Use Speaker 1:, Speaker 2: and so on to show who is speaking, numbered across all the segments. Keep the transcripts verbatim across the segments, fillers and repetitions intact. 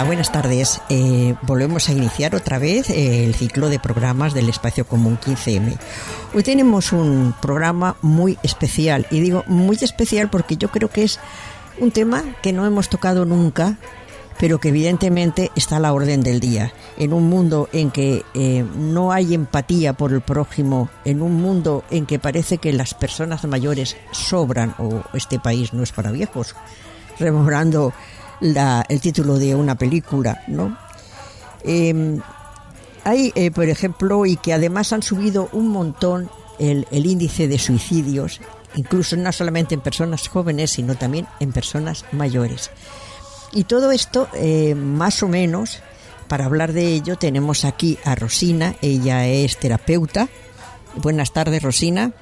Speaker 1: Hola, buenas tardes. Eh, volvemos a iniciar otra vez eh, el ciclo de programas del Espacio Común quince eme. Hoy tenemos un programa muy especial, y digo muy especial porque yo creo que es un tema que no hemos tocado nunca, pero que evidentemente está a la orden del día. En un mundo en que eh, no hay empatía por el prójimo, en un mundo en que parece que las personas mayores sobran, o este país no es para viejos, rememorando la, el título de una película, ¿no? Eh, hay, eh, por ejemplo, y que además han subido un montón el, el índice de suicidios, incluso no solamente en personas jóvenes, sino también en personas mayores. Y todo esto, eh, más o menos, para hablar de ello, tenemos aquí a Rosina. Ella es terapeuta. Buenas tardes, Rosina.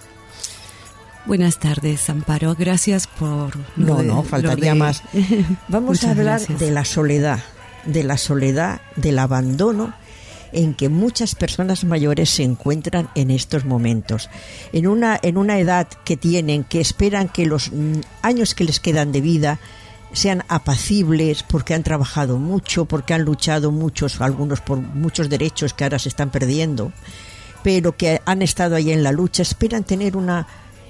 Speaker 2: Buenas tardes, Amparo. Gracias por...
Speaker 1: No,
Speaker 2: de,
Speaker 1: no, faltaría
Speaker 2: de...
Speaker 1: más. Vamos a hablar
Speaker 2: gracias.
Speaker 1: de la soledad, de la soledad, del abandono en que muchas personas mayores se encuentran en estos momentos. En una, en una edad que tienen, que esperan que los años que les quedan de vida sean apacibles, porque han trabajado mucho, porque han luchado muchos, algunos por muchos derechos que ahora se están perdiendo, pero que han estado ahí en la lucha, esperan tener una,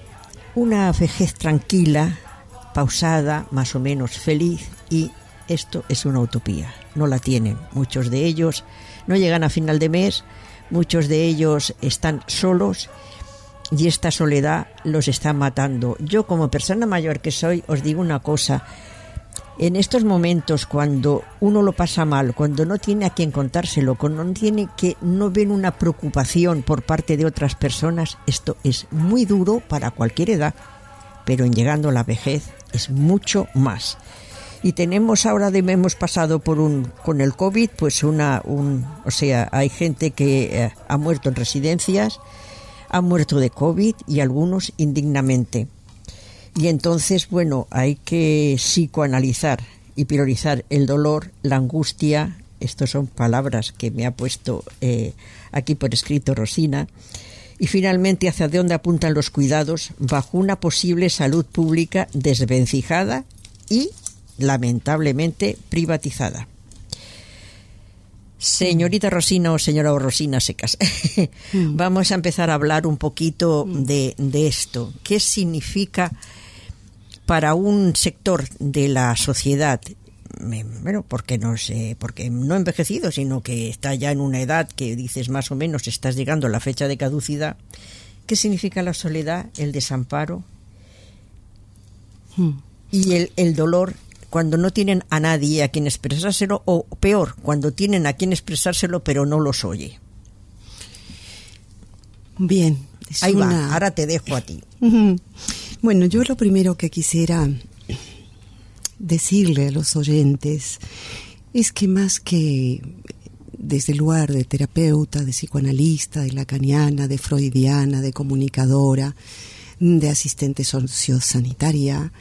Speaker 1: una vejez tranquila, pausada, más o menos feliz, y esto es una utopía, no la tienen. Muchos de ellos no llegan a final de mes, muchos de ellos están solos, y esta soledad los está matando. Yo, como persona mayor que soy, os digo una cosa: en estos momentos, cuando uno lo pasa mal, cuando no tiene a quien contárselo, cuando no tiene que, no ven una preocupación por parte de otras personas, esto es muy duro para cualquier edad, pero en llegando a la vejez es mucho más. Y tenemos ahora, de, hemos pasado por un, con el COVID, pues una, un, o sea, hay gente que eh, ha muerto en residencias, ha muerto de COVID, y algunos indignamente. Y entonces, bueno, hay que psicoanalizar y priorizar el dolor, la angustia. Estas son palabras que me ha puesto eh, aquí por escrito Rosina. Y finalmente, hacia dónde apuntan los cuidados bajo una posible salud pública desvencijada y, lamentablemente, privatizada. Señorita Rosina o señora Rosina Secas, vamos a empezar a hablar un poquito de, de esto. ¿Qué significa para un sector de la sociedad, bueno, porque no sé, porque no envejecido, sino que está ya en una edad que dices más o menos estás llegando a la fecha de caducidad? ¿Qué significa la soledad, el desamparo hmm. y el, el dolor cuando no tienen a nadie a quien expresárselo, o peor, cuando tienen a quien expresárselo pero no los oye?
Speaker 2: Bien.
Speaker 1: Ahí
Speaker 2: una...
Speaker 1: va, ahora te dejo a ti.
Speaker 2: Bueno, yo lo primero que quisiera decirle a los oyentes es que, más que desde el lugar de terapeuta, de psicoanalista, de lacaniana, de freudiana, de comunicadora, de asistente sociosanitaria,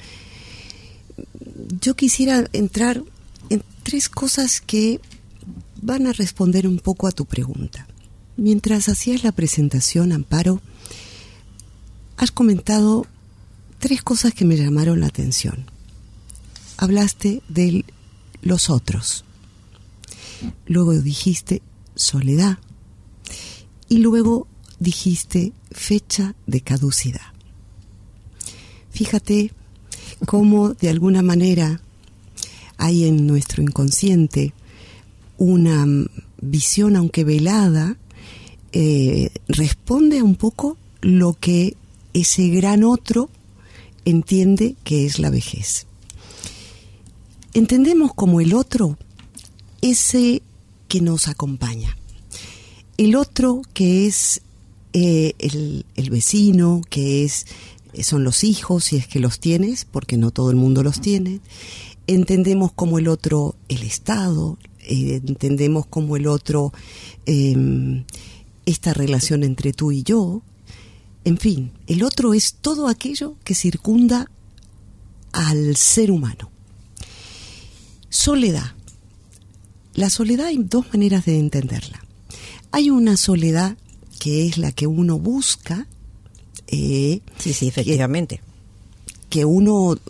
Speaker 2: yo quisiera entrar en tres cosas que van a responder un poco a tu pregunta. Mientras hacías la presentación, Amparo, has comentado tres cosas que me llamaron la atención. Hablaste de los otros, luego dijiste soledad, y luego dijiste fecha de caducidad. Fíjate cómo de alguna manera hay en nuestro inconsciente una visión, aunque velada, eh, responde a un poco lo que ese gran otro entiende que es la vejez. Entendemos como el otro ese que nos acompaña, el otro que es eh, el, el vecino, que es son los hijos, si es que los tienes, porque no todo el mundo los tiene. Entendemos como el otro el Estado, eh, entendemos como el otro eh, esta relación entre tú y yo. En fin, el otro es todo aquello que circunda al ser humano. Soledad. La soledad hay dos maneras de entenderla. Hay una soledad que es la que uno busca. Eh,
Speaker 1: sí, sí, efectivamente.
Speaker 2: Que, que uno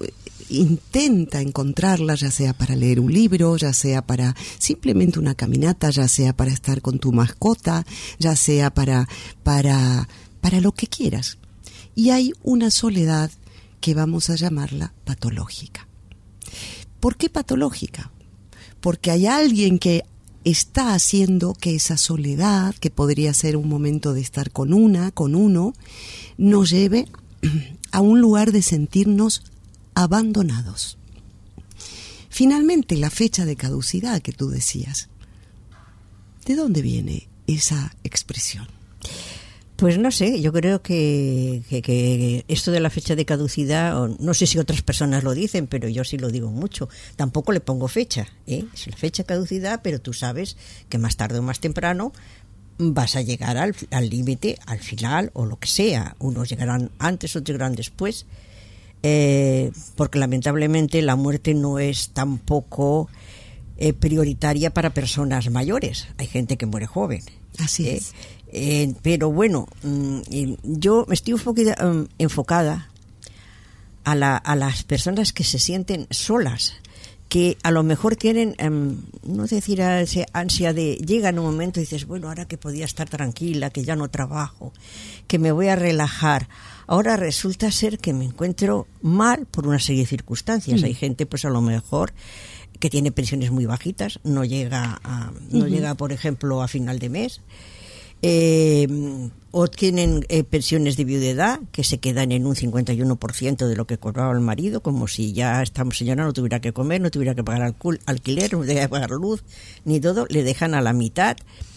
Speaker 2: intenta encontrarla, ya sea para leer un libro, ya sea para simplemente una caminata, ya sea para estar con tu mascota, ya sea para, para, para lo que quieras. Y hay una soledad que vamos a llamarla patológica. ¿Por qué patológica? Porque hay alguien que está haciendo que esa soledad, que podría ser un momento de estar con una, con uno, nos lleve a un lugar de sentirnos abandonados. Finalmente, la fecha de caducidad que tú decías, ¿de dónde viene esa expresión?
Speaker 1: Pues no sé, yo creo que, que, que esto de la fecha de caducidad, no sé si otras personas lo dicen, pero yo sí lo digo mucho. Tampoco le pongo fecha, ¿eh? Es la fecha de caducidad, pero tú sabes que más tarde o más temprano vas a llegar al al límite, al final o lo que sea. Unos llegarán antes, otros llegarán después, eh, porque lamentablemente la muerte no es tampoco eh, prioritaria para personas mayores. Hay gente que muere joven.
Speaker 2: Así
Speaker 1: ¿eh?
Speaker 2: es.
Speaker 1: Eh, pero bueno, mmm, yo me estoy enfocada, um, enfocada a, la, a las personas que se sienten solas, que a lo mejor tienen, um, no decir esa ansia de, llega en un momento y dices, bueno, ahora que podía estar tranquila, que ya no trabajo, que me voy a relajar, ahora resulta ser que me encuentro mal por una serie de circunstancias. Mm. Hay gente, pues a lo mejor, que tiene pensiones muy bajitas, no llega, a, no uh-huh. llega, por ejemplo, a final de mes. Eh, o tienen eh, pensiones de viudedad que se quedan en un cincuenta y uno por ciento de lo que cobraba el marido, como si ya esta señora no tuviera que comer, no tuviera que pagar alcul- alquiler, no tuviera que pagar luz, ni todo, le dejan a la mitad.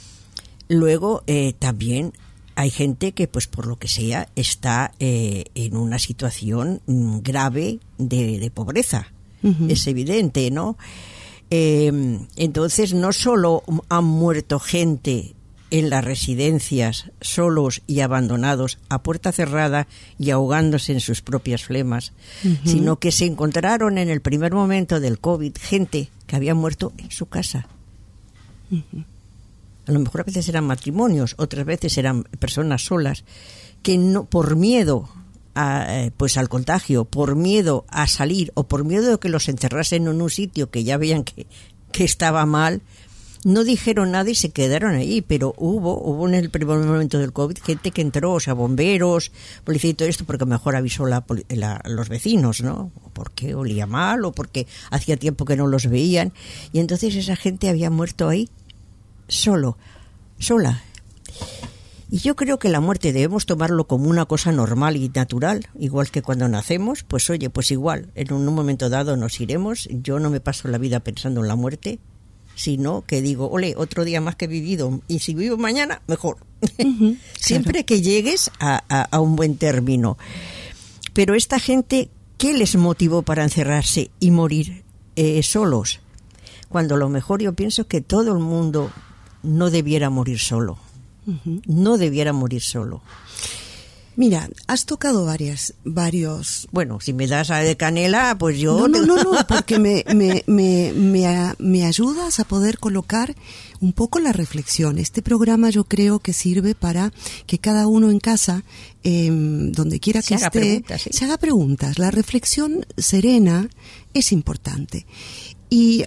Speaker 1: Luego eh, también hay gente que, pues por lo que sea, está eh, en una situación mm, grave de, de pobreza. Uh-huh. Es evidente, ¿no? Eh, entonces, no solo han muerto gente en las residencias, solos y abandonados, a puerta cerrada y ahogándose en sus propias flemas, uh-huh. sino que se encontraron en el primer momento del COVID gente que había muerto en su casa. Uh-huh. A lo mejor a veces eran matrimonios, otras veces eran personas solas, que no, por miedo a, pues al contagio, por miedo a salir o por miedo de que los encerrasen en un sitio que ya veían que, que estaba mal, no dijeron nada y se quedaron ahí, pero hubo, hubo en el primer momento del COVID gente que entró, o sea, bomberos, policía y todo esto, porque mejor avisó la, la, los vecinos, ¿no? O porque olía mal, o porque hacía tiempo que no los veían, y entonces esa gente había muerto ahí, solo, sola. Y yo creo que la muerte debemos tomarlo como una cosa normal y natural, igual que cuando nacemos, pues oye, pues igual, en un momento dado nos iremos, yo no me paso la vida pensando en la muerte, sino que digo, ole, otro día más que he vivido, y si vivo mañana, mejor. Uh-huh, siempre claro. Que llegues a, a, a un buen término. Pero esta gente, ¿qué les motivó para encerrarse y morir eh, solos? Cuando a lo mejor yo pienso que todo el mundo no debiera morir solo. Uh-huh. No debiera morir solo.
Speaker 2: Mira, has tocado varias, varios...
Speaker 1: Bueno, si me das a de canela, pues yo...
Speaker 2: No, no, no, no, porque me, me, me, me, me ayudas a poder colocar un poco la reflexión. Este programa yo creo que sirve para que cada uno en casa, eh, donde quiera que
Speaker 1: se
Speaker 2: esté,
Speaker 1: haga ¿sí?
Speaker 2: se haga preguntas. La reflexión serena es importante. Y...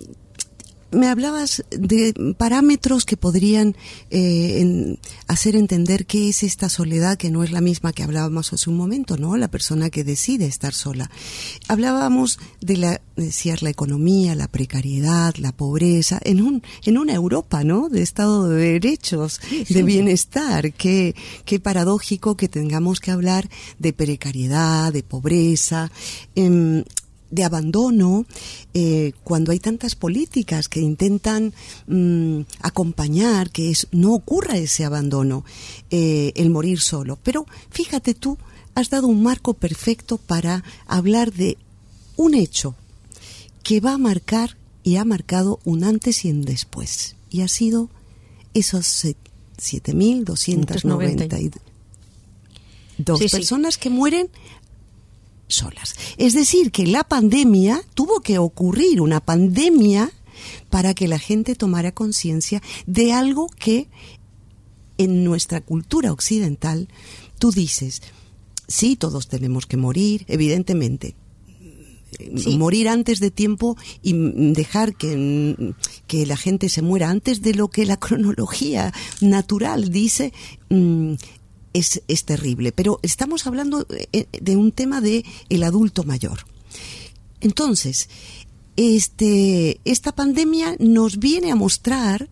Speaker 2: me hablabas de parámetros que podrían eh, en, hacer entender qué es esta soledad, que no es la misma que hablábamos hace un momento, ¿no? La persona que decide estar sola. Hablábamos de la, decías, la economía, la precariedad, la pobreza, en un, en una Europa, ¿no? De Estado de derechos, sí, sí, de bienestar. Qué, qué paradójico que tengamos que hablar de precariedad, de pobreza, eh, de abandono, eh, cuando hay tantas políticas que intentan mmm, acompañar que es, no ocurra ese abandono, eh, el morir solo. Pero fíjate tú, has dado un marco perfecto para hablar de un hecho que va a marcar y ha marcado un antes y un después. Y ha sido esos siete mil doscientas noventa y dos sí, personas sí. que mueren solas. Es decir, que la pandemia, tuvo que ocurrir una pandemia para que la gente tomara conciencia de algo que en nuestra cultura occidental, tú dices, sí, todos tenemos que morir, evidentemente. sí. morir antes de tiempo y dejar que, que la gente se muera antes de lo que la cronología natural dice, es, es terrible. Pero estamos hablando de un tema de el adulto mayor. Entonces, este, esta pandemia nos viene a mostrar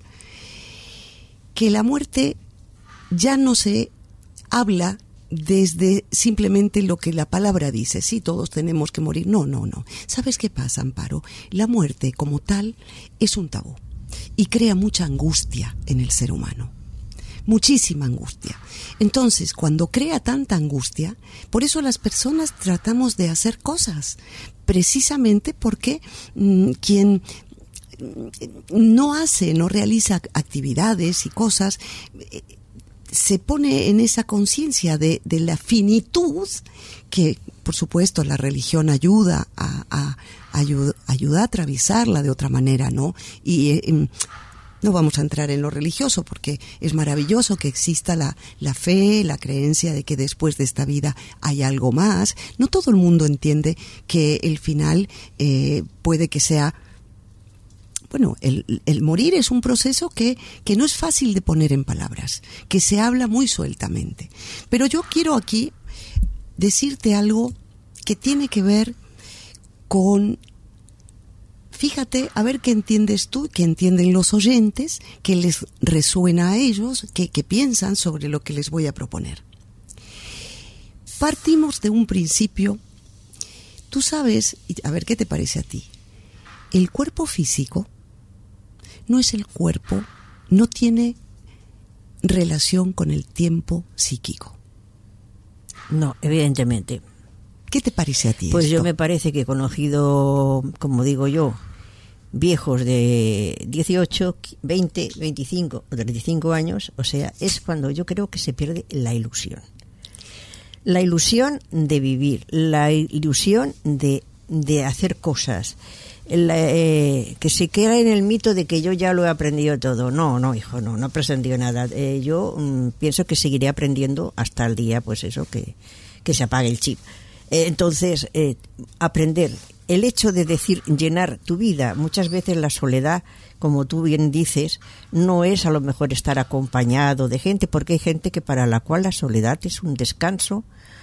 Speaker 2: que la muerte ya no se habla desde simplemente lo que la palabra dice. Sí, todos tenemos que morir. No, no, no. ¿Sabes qué pasa, Amparo? La muerte como tal es un tabú y crea mucha angustia en el ser humano. Muchísima angustia. Entonces, cuando crea tanta angustia, por eso las personas tratamos de hacer cosas, precisamente porque mmm, quien no hace, no realiza actividades y cosas, eh, se pone en esa conciencia de, de la finitud, que por supuesto la religión ayuda a, a, a ayuda, ayuda a atravesarla de otra manera, ¿no? Y eh, no vamos a entrar en lo religioso porque es maravilloso que exista la, la fe, la creencia de que después de esta vida hay algo más. No todo el mundo entiende que el final eh, puede que sea... Bueno, el, el morir es un proceso que, que no es fácil de poner en palabras, que se habla muy sueltamente. Pero yo quiero aquí decirte algo que tiene que ver con... Fíjate, a ver qué entiendes tú, qué entienden los oyentes, qué les resuena a ellos, qué, qué piensan sobre lo que les voy a proponer. Partimos de un principio, tú sabes, y a ver qué te parece a ti, el cuerpo físico no es el cuerpo, no tiene relación con el tiempo psíquico.
Speaker 1: No, evidentemente.
Speaker 2: ¿Qué te parece a ti
Speaker 1: Pues
Speaker 2: esto?
Speaker 1: Yo me parece que he conocido, como digo yo, viejos de dieciocho, veinte, veinticinco o treinta y cinco años, o sea, es cuando yo creo que se pierde la ilusión. La ilusión de vivir, la ilusión de, de hacer cosas. La, eh, que se queda en el mito de que yo ya lo he aprendido todo. No, no, hijo, no, no he aprendido nada. Eh, yo mm, pienso que seguiré aprendiendo hasta el día, pues eso, que, que se apague el chip. Eh, entonces, eh, aprender. El hecho de decir llenar tu vida, muchas veces la soledad, como tú bien dices, no es a lo mejor estar acompañado de gente, porque hay gente que para la cual la soledad es un descanso,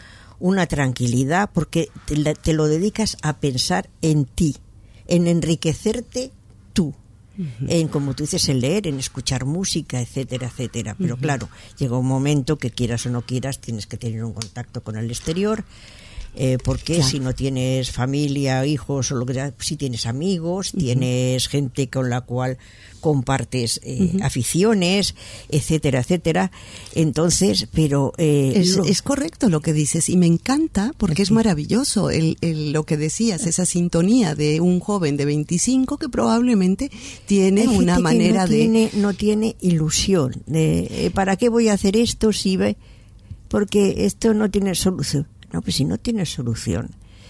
Speaker 1: una tranquilidad, porque te, te lo dedicas a pensar en ti, en enriquecerte tú, uh-huh. en, como tú dices, en leer, en escuchar música, etcétera, etcétera. Pero uh-huh. claro, llega un momento que quieras o no quieras, tienes que tener un contacto con el exterior, eh, porque claro. si no tienes familia, hijos o lo que sea, si tienes amigos, uh-huh. tienes gente con la cual compartes eh, uh-huh. aficiones, etcétera, etcétera. Entonces, pero... Eh,
Speaker 2: es,
Speaker 1: lo...
Speaker 2: es correcto lo que dices y me encanta porque es maravilloso el, el, lo que decías, esa sintonía de un joven de veinticinco que probablemente tiene Hay una manera
Speaker 1: no
Speaker 2: de...
Speaker 1: Tiene, no tiene ilusión. De, eh, ¿para qué voy a hacer esto si ve? Porque esto no tiene solución. No, pues si no tiene solución,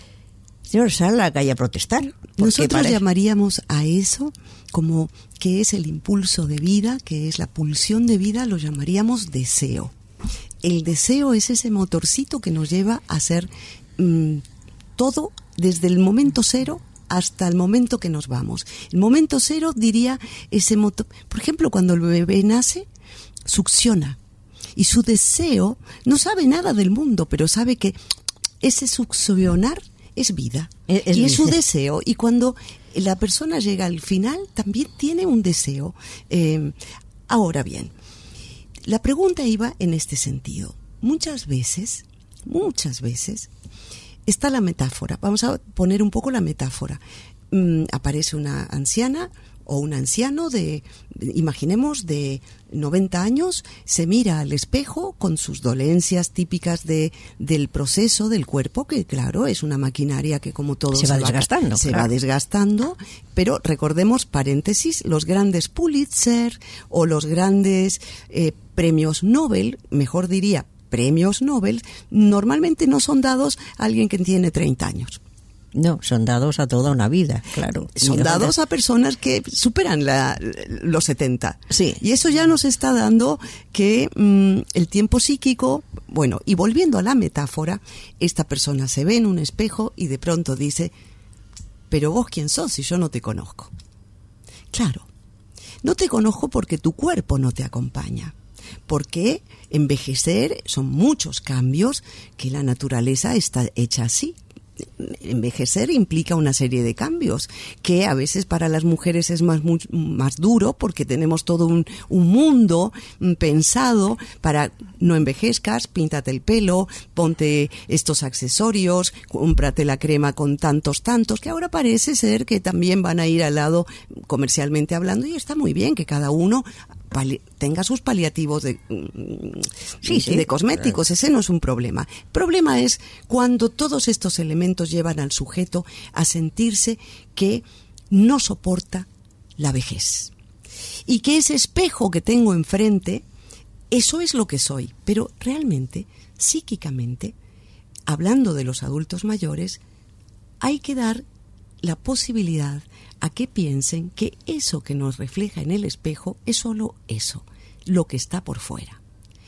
Speaker 1: señor, sal a la calle a protestar.
Speaker 2: Nosotros
Speaker 1: parece...
Speaker 2: llamaríamos a eso como que es el impulso de vida, que es la pulsión de vida, lo llamaríamos deseo. El deseo es ese motorcito que nos lleva a hacer mmm, todo desde el momento cero hasta el momento que nos vamos. El momento cero diría ese motor. Por ejemplo, cuando el bebé nace, succiona. Y su deseo, no sabe nada del mundo, pero sabe que ese succionar es vida. Es, es y es su deseo. Y cuando la persona llega al final, también tiene un deseo. Eh, ahora bien, la pregunta iba en este sentido. Muchas veces, muchas veces, está la metáfora. Vamos a poner un poco la metáfora. Mm, aparece una anciana o un anciano de, imaginemos, de noventa años, se mira al espejo con sus dolencias típicas de del proceso del cuerpo, que claro, es una maquinaria que como todo
Speaker 1: se, se va desgastando.
Speaker 2: Se
Speaker 1: claro.
Speaker 2: va desgastando, pero recordemos, paréntesis, los grandes Pulitzer o los grandes eh, premios Nobel, mejor diría, premios Nobel, normalmente no son dados a alguien que tiene treinta años.
Speaker 1: No, son dados a toda una vida, claro.
Speaker 2: Son dados a personas que superan la, los setenta.
Speaker 1: Sí.
Speaker 2: Y eso ya nos está dando que mmm, el tiempo psíquico, bueno, y volviendo a la metáfora, esta persona se ve en un espejo y de pronto dice, pero vos quién sos si yo no te conozco. Claro, no te conozco porque tu cuerpo no te acompaña, porque envejecer son muchos cambios que la naturaleza está hecha así. Envejecer implica una serie de cambios que a veces para las mujeres es más, muy, más duro porque tenemos todo un, un mundo pensado para no envejezcas, píntate el pelo, ponte estos accesorios, cómprate la crema con tantos tantos, que ahora parece ser que también van a ir al lado comercialmente hablando, y está muy bien que cada uno pali- tenga sus paliativos de,
Speaker 1: sí, sí,
Speaker 2: de cosméticos, ese no es un problema. El problema es cuando todos estos elementos llevan al sujeto a sentirse que no soporta la vejez y que ese espejo que tengo enfrente, eso es lo que soy, pero realmente, psíquicamente, hablando de los adultos mayores, hay que dar la posibilidad a que piensen que eso que nos refleja en el espejo es solo eso, lo que está por fuera.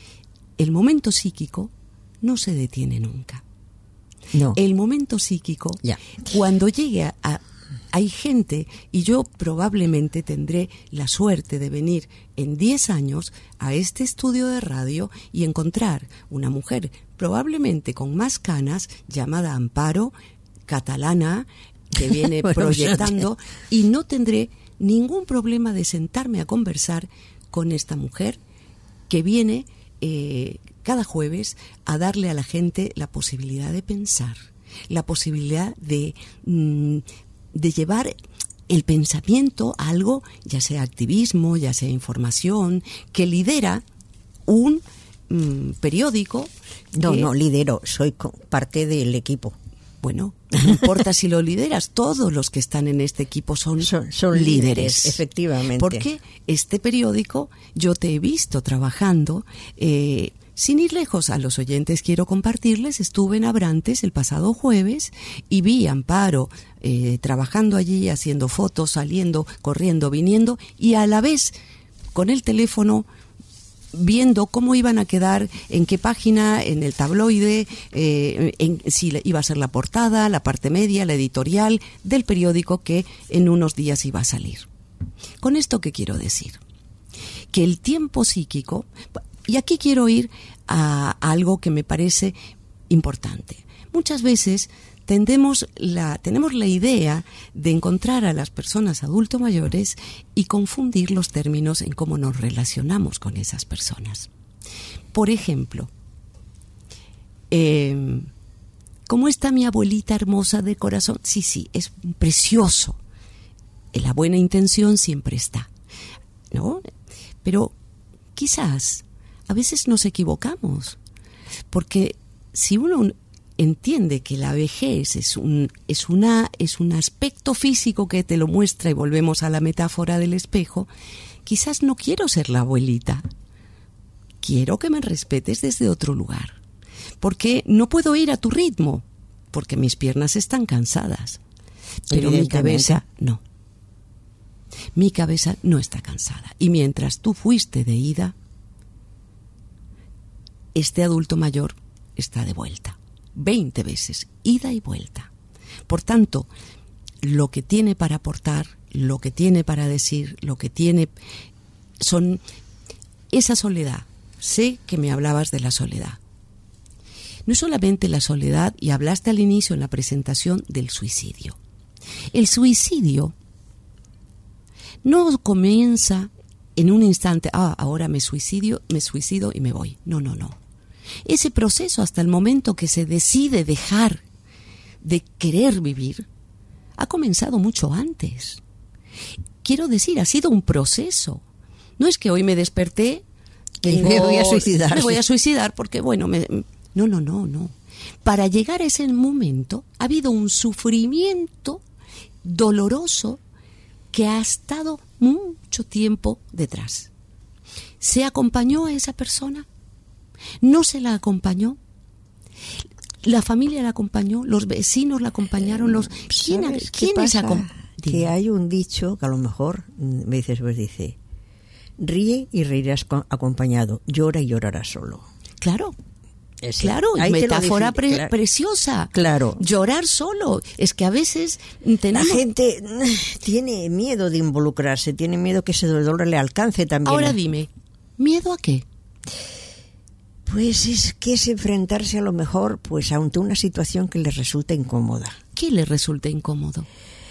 Speaker 2: El momento psíquico no se detiene nunca.
Speaker 1: No.
Speaker 2: El momento psíquico,
Speaker 1: ya.
Speaker 2: Cuando llegue a, a... Hay gente, y yo probablemente tendré la suerte de venir en diez años a este estudio de radio y encontrar una mujer probablemente con más canas, llamada Amparo, catalana, que viene bueno, proyectando, y no tendré ningún problema de sentarme a conversar con esta mujer que viene eh, cada jueves a darle a la gente la posibilidad de pensar, la posibilidad de, mm, de llevar el pensamiento a algo, ya sea activismo, ya sea información, que lidera un mm, periódico.
Speaker 1: No,
Speaker 2: que,
Speaker 1: no, lidero, soy parte del equipo.
Speaker 2: Bueno, no importa si lo lideras, todos los que están en este equipo son,
Speaker 1: son, son líderes, líderes, efectivamente.
Speaker 2: Porque este periódico, yo te he visto trabajando, eh, sin ir lejos, a los oyentes quiero compartirles, estuve en Abrantes el pasado jueves y vi a Amparo eh, trabajando allí, haciendo fotos, saliendo, corriendo, viniendo, y a la vez con el teléfono viendo cómo iban a quedar, en qué página, en el tabloide, eh, en, si iba a ser la portada, la parte media, la editorial del periódico que en unos días iba a salir. ¿Con esto qué quiero decir? Que el tiempo psíquico, y aquí quiero ir a, a algo que me parece importante. Muchas veces tendemos la, tenemos la idea de encontrar a las personas adultos mayores y confundir los términos en cómo nos relacionamos con esas personas. Por ejemplo, eh, ¿cómo está mi abuelita hermosa de corazón? Sí, sí, es precioso. La buena intención siempre está, ¿no? Pero quizás a veces nos equivocamos, porque si uno entiende que la vejez es un, es una, es un aspecto físico que te lo muestra, y volvemos a la metáfora del espejo, quizás no quiero ser la abuelita, quiero que me respetes desde otro lugar, porque no puedo ir a tu ritmo, porque mis piernas están cansadas, pero mi cabeza no. Mi cabeza no está cansada, y mientras tú fuiste de ida, este adulto mayor está de vuelta. Veinte veces, ida y vuelta. Por tanto, lo que tiene para aportar, lo que tiene para decir, lo que tiene son esa soledad. Sé que me hablabas de la soledad. No es solamente la soledad, y hablaste al inicio en la presentación del suicidio. El suicidio no comienza en un instante, ah, ahora me suicidio, me suicido y me voy. No, no, no. Ese proceso, hasta el momento que se decide dejar de querer vivir, ha comenzado mucho antes. Quiero decir, ha sido un proceso. No es que hoy me desperté
Speaker 1: y me voy a suicidar.
Speaker 2: Me voy a suicidar porque, bueno, me, no, no, no, no. Para llegar a ese momento ha habido un sufrimiento doloroso que ha estado mucho tiempo detrás. ¿Se acompañó a esa persona? ¿No se la acompañó? ¿La familia la acompañó? ¿Los vecinos la acompañaron? Los ¿Quién, ¿quiénes acompañaron?
Speaker 1: Que hay un dicho que a lo mejor me dices, pues dice, ríe y reirás acompañado, llora y llorarás solo.
Speaker 2: Claro,
Speaker 1: Sí.
Speaker 2: Claro,
Speaker 1: Ahí
Speaker 2: metáfora pre-
Speaker 1: claro.
Speaker 2: preciosa.
Speaker 1: Claro.
Speaker 2: Llorar solo. Es que a veces tenemos...
Speaker 1: La gente tiene miedo de involucrarse, tiene miedo que ese dolor le alcance también.
Speaker 2: Ahora dime, ¿miedo a qué?
Speaker 1: Pues es que es enfrentarse a lo mejor pues ante una situación que les resulta incómoda.
Speaker 2: ¿Qué le resulta incómodo?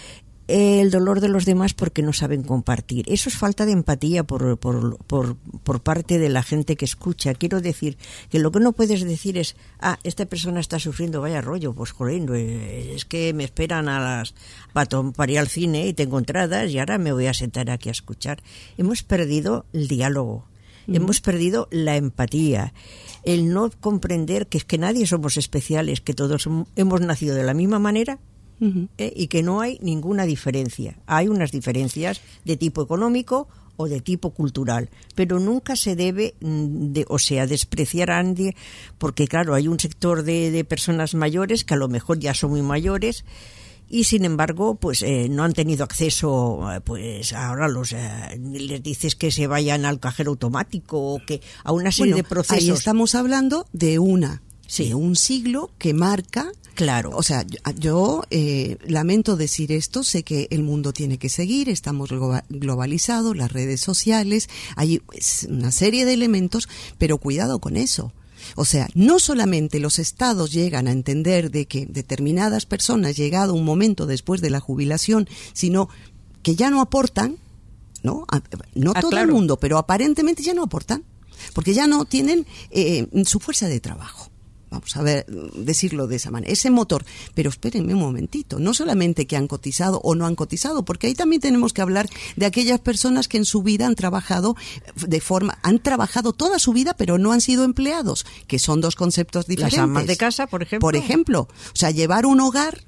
Speaker 1: El dolor de los demás porque no saben compartir. Eso es falta de empatía por, por, por, por parte de la gente que escucha. Quiero decir que lo que no puedes decir es, ah, esta persona está sufriendo, vaya rollo, pues joder, es que me esperan a las para, para ir al cine y tengo entradas y ahora me voy a sentar aquí a escuchar. Hemos perdido el diálogo. Mm. Hemos perdido la empatía, el no comprender que es que nadie somos especiales, que todos hemos nacido de la misma manera. Uh-huh. ¿eh? Y que no hay ninguna diferencia. Hay unas diferencias de tipo económico o de tipo cultural, pero nunca se debe, de, o sea, despreciar a nadie, porque claro, hay un sector de, de personas mayores que a lo mejor ya son muy mayores y sin embargo pues eh, no han tenido acceso, pues ahora los eh, les dices que se vayan al cajero automático o que a una serie
Speaker 2: bueno,
Speaker 1: de procesos.
Speaker 2: Ahí estamos hablando de una
Speaker 1: sí.
Speaker 2: de un siglo que marca.
Speaker 1: Claro.
Speaker 2: O sea, yo, yo eh, lamento decir esto, sé que el mundo tiene que seguir, estamos globalizados, las redes sociales, hay una serie de elementos, pero cuidado con eso. O sea, no solamente los estados llegan a entender de que determinadas personas, llegado un momento después de la jubilación, sino que ya no aportan, ¿no? No
Speaker 1: ah,
Speaker 2: todo
Speaker 1: claro.
Speaker 2: el mundo, pero aparentemente ya no aportan, porque ya no tienen eh, su fuerza de trabajo. Vamos a ver, decirlo de esa manera, ese motor. Pero espérenme un momentito, no solamente que han cotizado o no han cotizado, porque ahí también tenemos que hablar de aquellas personas que en su vida han trabajado de forma, han trabajado toda su vida, pero no han sido empleados, que son dos conceptos diferentes.
Speaker 1: Las amas de casa, por ejemplo.
Speaker 2: Por ejemplo, o sea, llevar un hogar,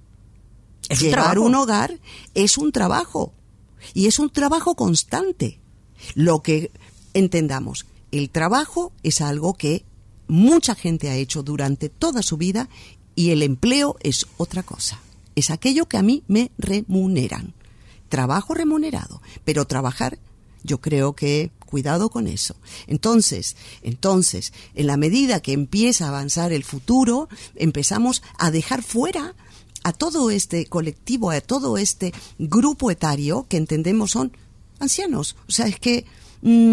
Speaker 1: es
Speaker 2: llevar
Speaker 1: un,
Speaker 2: un hogar es un trabajo, y es un trabajo constante. Lo que entendamos, el trabajo es algo que mucha gente ha hecho durante toda su vida y el empleo es otra cosa. Es aquello que a mí me remuneran. Trabajo remunerado, pero trabajar, yo creo que cuidado con eso. Entonces, entonces, en la medida que empieza a avanzar el futuro, empezamos a dejar fuera a todo este colectivo, a todo este grupo etario que entendemos son ancianos. O sea, es que mmm,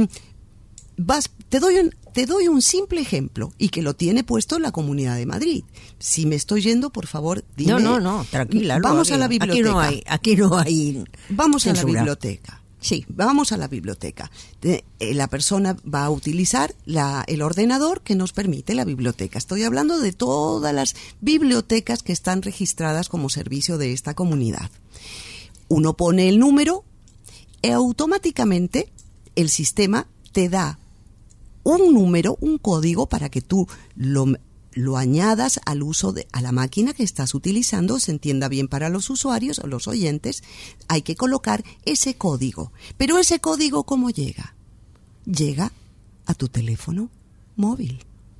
Speaker 2: vas, te doy un Te doy un simple ejemplo y que lo tiene puesto la Comunidad de Madrid. Si me estoy yendo, por favor, dime.
Speaker 1: No, no, no, tranquila.
Speaker 2: Vamos
Speaker 1: no,
Speaker 2: a la biblioteca.
Speaker 1: Aquí no hay, aquí no hay
Speaker 2: Vamos
Speaker 1: censura.
Speaker 2: a la biblioteca.
Speaker 1: Sí.
Speaker 2: Vamos a la biblioteca. De, eh, la persona va a utilizar la, el ordenador que nos permite la biblioteca. Estoy hablando de todas las bibliotecas que están registradas como servicio de esta comunidad. Uno pone el número y automáticamente el sistema te da un número, un código para que tú lo, lo añadas al uso de a la máquina que estás utilizando, se entienda bien para los usuarios o los oyentes. Hay que colocar ese código. Pero ese código, ¿cómo llega? Llega a tu teléfono móvil.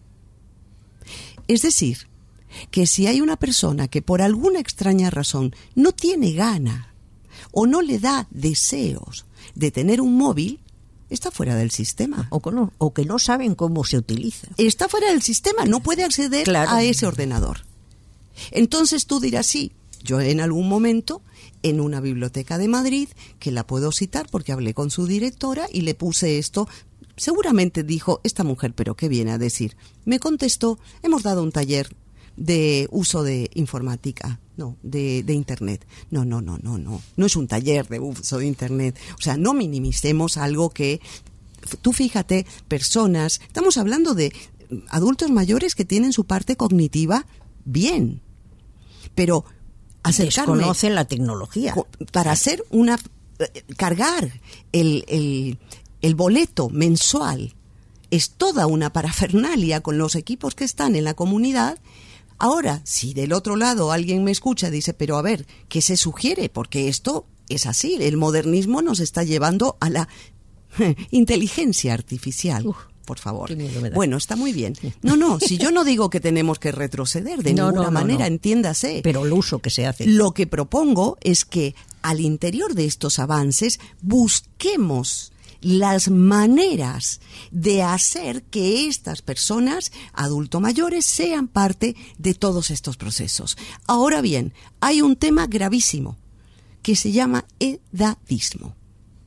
Speaker 2: Es decir, que si hay una persona que por alguna extraña razón no tiene gana o no le da deseos de tener un móvil, está fuera del sistema.
Speaker 1: O que, no, o que no saben cómo se utiliza.
Speaker 2: Está fuera del sistema, no puede acceder claro. a ese ordenador. Entonces tú dirás, sí, yo en algún momento, en una biblioteca de Madrid, que la puedo citar porque hablé con su directora y le puse esto, seguramente dijo, esta mujer, pero ¿qué viene a decir? Me contestó, hemos dado un taller de uso de informática, no, de, de Internet. No, no, no, no, no. No es un taller de uso de Internet. O sea, no minimicemos algo que... Tú fíjate, personas... Estamos hablando de adultos mayores que tienen su parte cognitiva bien. Pero acercarme...
Speaker 1: Desconocen la tecnología.
Speaker 2: Para hacer una... Cargar el, el, el boleto mensual es toda una parafernalia con los equipos que están en la comunidad. Ahora, si del otro lado alguien me escucha y dice, pero a ver, ¿qué se sugiere? Porque esto es así, el modernismo nos está llevando a la inteligencia artificial. Uf, por favor. Bueno, está muy bien. No, no, si yo no digo que tenemos que retroceder de no, ninguna no, no, manera, no. entiéndase.
Speaker 1: Pero el uso que se hace.
Speaker 2: Lo que propongo es que al interior de estos avances busquemos las maneras de hacer que estas personas adulto mayores sean parte de todos estos procesos. Ahora bien, hay un tema gravísimo que se llama edadismo.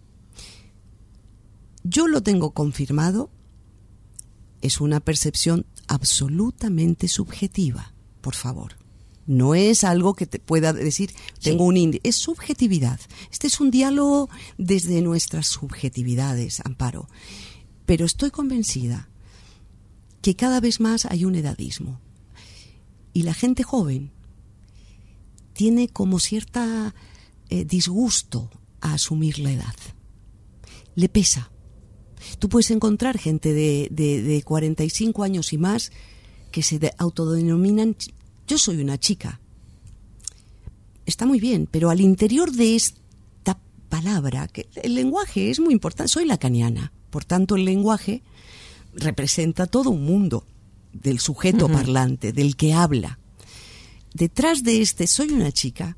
Speaker 2: Yo lo tengo confirmado, es una percepción absolutamente subjetiva, por favor. No es algo que te pueda decir, tengo sí. un índice, es subjetividad. Este es un diálogo desde nuestras subjetividades, Amparo. Pero estoy convencida que cada vez más hay un edadismo. Y la gente joven tiene como cierta eh, disgusto a asumir la edad. Le pesa. Tú puedes encontrar gente de, de, de cuarenta y cinco años y más que se de, autodenominan... Yo soy una chica. Está muy bien, pero al interior de esta palabra, que el lenguaje es muy importante, soy lacaniana, por tanto el lenguaje representa todo un mundo del sujeto uh-huh. parlante, del que habla. Detrás de este soy una chica,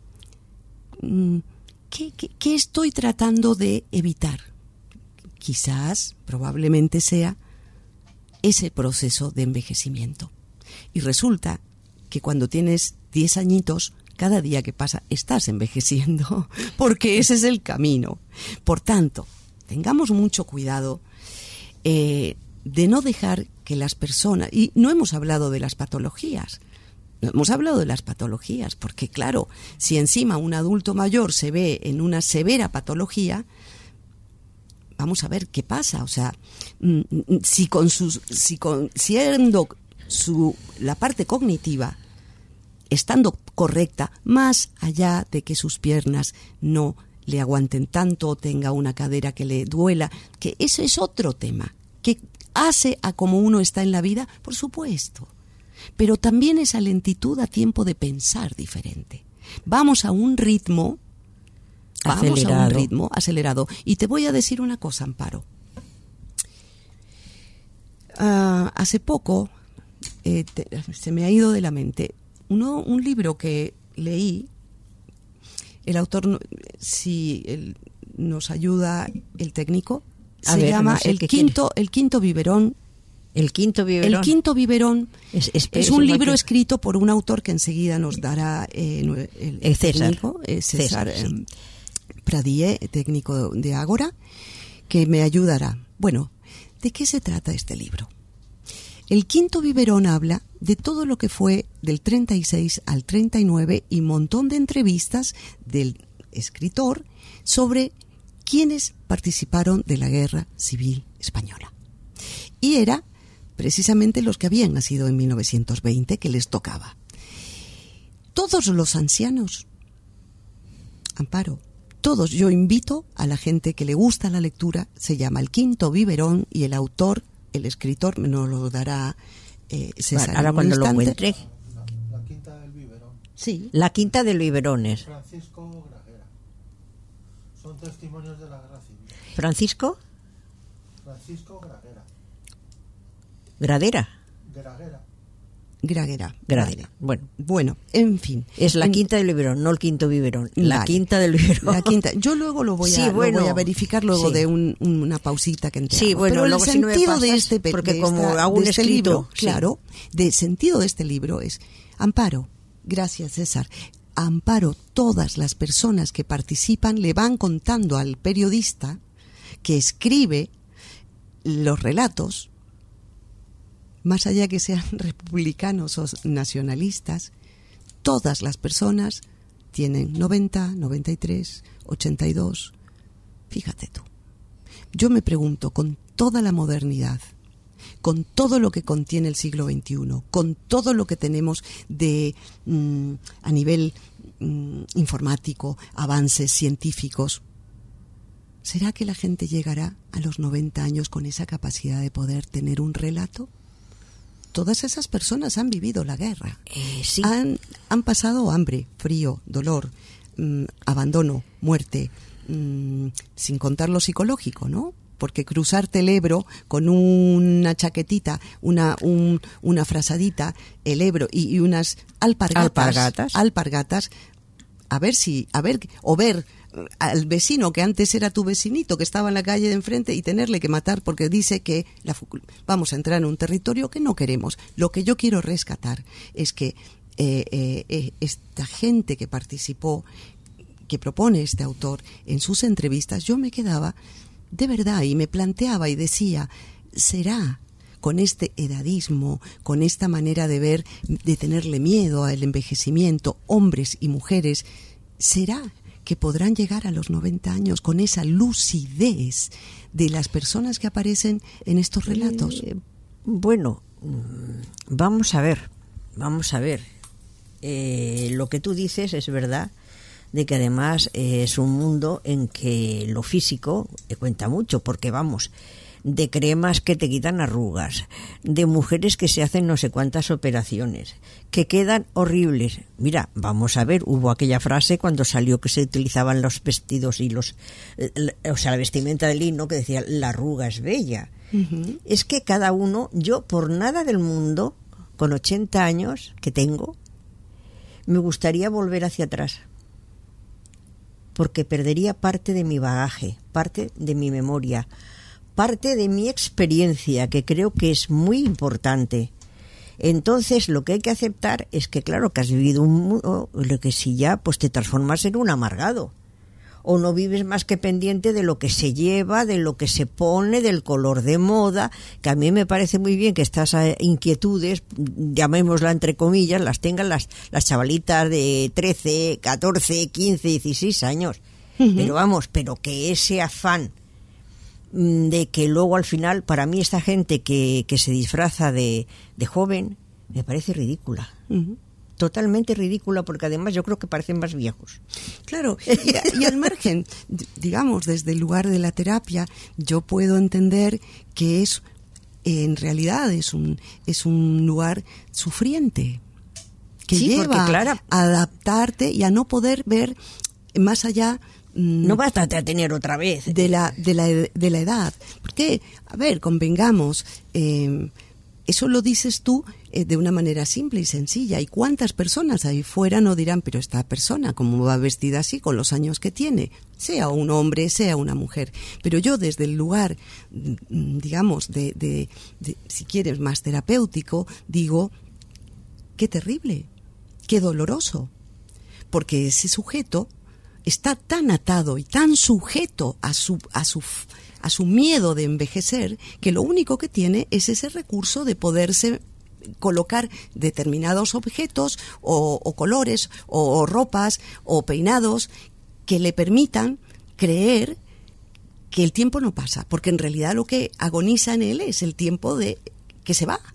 Speaker 2: ¿qué, qué, qué estoy tratando de evitar? Quizás, probablemente sea ese proceso de envejecimiento. Y resulta que cuando tienes diez añitos, cada día que pasa estás envejeciendo, porque ese es el camino. Por tanto, tengamos mucho cuidado eh, de no dejar que las personas... Y no hemos hablado de las patologías, no hemos hablado de las patologías, porque claro, si encima un adulto mayor se ve en una severa patología, vamos a ver qué pasa. O sea, si con sus... Si con, siendo Su, la parte cognitiva, estando correcta, más allá de que sus piernas no le aguanten tanto o tenga una cadera que le duela, que ese es otro tema, que hace a como uno está en la vida, por supuesto, pero también esa lentitud a tiempo de pensar diferente. Vamos a un ritmo, vamos acelerado. a un ritmo acelerado. Y te voy a decir una cosa, Amparo. Uh, hace poco Eh, te, se me ha ido de la mente uno un libro que leí, el autor, si el, nos ayuda el técnico, a se ver, llama no sé el quinto quiere. el quinto biberón
Speaker 1: el quinto biberón
Speaker 2: el quinto biberón es, es, es un libro
Speaker 1: que...
Speaker 2: escrito por un autor que enseguida nos dará eh, el, el
Speaker 1: César
Speaker 2: técnico eh, César,
Speaker 1: César sí.
Speaker 2: eh, Pradier, técnico de Ágora, que me ayudará. Bueno, ¿de qué se trata este libro? El quinto biberón habla de todo lo que fue del treinta y seis al treinta y nueve y un montón de entrevistas del escritor sobre quienes participaron de la Guerra Civil Española. Y era precisamente los que habían nacido en mil novecientos veinte que les tocaba. Todos los ancianos, Amparo, todos, yo invito a la gente que le gusta la lectura, se llama El quinto biberón y el autor, el escritor, nos lo dará eh, César.
Speaker 1: Ahora cuando lo encuentre.
Speaker 3: La, la quinta del biberón.
Speaker 1: Sí, la quinta del biberón es.
Speaker 3: Francisco Gragera. Son testimonios de la guerra civil.
Speaker 1: ¿Francisco?
Speaker 3: Francisco Gragera.
Speaker 1: ¿Gradera?
Speaker 3: Gragera.
Speaker 2: Gragera.
Speaker 1: Gradera. Bueno.
Speaker 2: Bueno, en fin.
Speaker 1: Es la
Speaker 2: en...
Speaker 1: quinta del biberón, no el quinto biberón. La
Speaker 2: vale.
Speaker 1: quinta del biberón.
Speaker 2: La quinta. Yo luego lo voy a,
Speaker 1: sí, bueno,
Speaker 2: lo voy a verificar luego
Speaker 1: sí.
Speaker 2: de un, una pausita que entramos.
Speaker 1: Sí, bueno,
Speaker 2: pero
Speaker 1: luego
Speaker 2: el
Speaker 1: si no me
Speaker 2: sentido
Speaker 1: pasas,
Speaker 2: de este
Speaker 1: porque
Speaker 2: de
Speaker 1: como
Speaker 2: esta,
Speaker 1: hago un
Speaker 2: de este
Speaker 1: escrito,
Speaker 2: libro,
Speaker 1: sí.
Speaker 2: claro, de sentido de este libro es Amparo. Gracias, César. Amparo, todas las personas que participan le van contando al periodista que escribe los relatos, más allá que sean republicanos o nacionalistas, todas las personas tienen noventa, noventa y tres, ochenta y dos. Fíjate tú. Yo me pregunto, con toda la modernidad, con todo lo que contiene el siglo veintiuno, con todo lo que tenemos de mm, a nivel mm, informático, avances científicos, ¿será que la gente llegará a los noventa años con esa capacidad de poder tener un relato? Todas esas personas han vivido la guerra,
Speaker 1: eh, sí.
Speaker 2: han, han pasado hambre, frío, dolor, mmm, abandono, muerte, mmm, sin contar lo psicológico, ¿no? Porque cruzarte el Ebro con una chaquetita, una un, una frazadita, el Ebro y, y unas alpargatas,
Speaker 1: alpargatas,
Speaker 2: alpargatas, a ver si, a ver, o ver al vecino que antes era tu vecinito, que estaba en la calle de enfrente, y tenerle que matar porque dice que la, vamos a entrar en un territorio que no queremos. Lo que yo quiero rescatar es que eh, eh, eh, esta gente que participó, que propone este autor en sus entrevistas, yo me quedaba de verdad y me planteaba y decía, ¿será con este edadismo, con esta manera de ver, de tenerle miedo al envejecimiento, hombres y mujeres, será que podrán llegar a los noventa años con esa lucidez de las personas que aparecen en estos relatos?
Speaker 1: Eh, bueno, vamos a ver, vamos a ver. Eh, lo que tú dices es verdad, de que además eh, es un mundo en que lo físico cuenta mucho, porque vamos, de cremas que te quitan arrugas, de mujeres que se hacen no sé cuántas operaciones, que quedan horribles. Mira, vamos a ver, hubo aquella frase cuando salió que se utilizaban los vestidos y los, o sea, la vestimenta de lino que decía, la arruga es bella. Uh-huh. Es que cada uno, yo por nada del mundo, con ochenta años que tengo, me gustaría volver hacia atrás, porque perdería parte de mi bagaje, parte de mi memoria, parte de mi experiencia, que creo que es muy importante. Entonces, lo que hay que aceptar es que, claro, que has vivido un mundo, lo que si ya, pues te transformas en un amargado. O no vives más que pendiente de lo que se lleva, de lo que se pone, del color de moda, que a mí me parece muy bien que estas inquietudes, llamémosla entre comillas, las tengan las, las chavalitas de trece, catorce, quince, dieciséis años. Uh-huh. Pero vamos, pero que ese afán de que luego al final, para mí esta gente que, que se disfraza de, de joven, me parece ridícula. Uh-huh. Totalmente ridícula, porque además yo creo que parecen más viejos.
Speaker 2: Claro, y, y al margen, digamos, desde el lugar de la terapia, yo puedo entender que es, en realidad, es un, es un lugar sufriente, que
Speaker 1: sí,
Speaker 2: lleva
Speaker 1: porque, claro,
Speaker 2: a adaptarte y a no poder ver más allá.
Speaker 1: No basta a tener otra vez
Speaker 2: de la de la de la edad, porque a ver, convengamos, eh, eso lo dices tú eh, de una manera simple y sencilla, y cuántas personas ahí fuera no dirán, pero esta persona cómo va vestida así con los años que tiene, sea un hombre, sea una mujer. Pero yo desde el lugar, digamos, de, de, de si quieres más terapéutico, digo, qué terrible, qué doloroso, porque ese sujeto está tan atado y tan sujeto a su, a su, a su miedo de envejecer, que lo único que tiene es ese recurso de poderse colocar determinados objetos o, o colores o, o ropas o peinados que le permitan creer que el tiempo no pasa, porque en realidad lo que agoniza en él es el tiempo de que se va.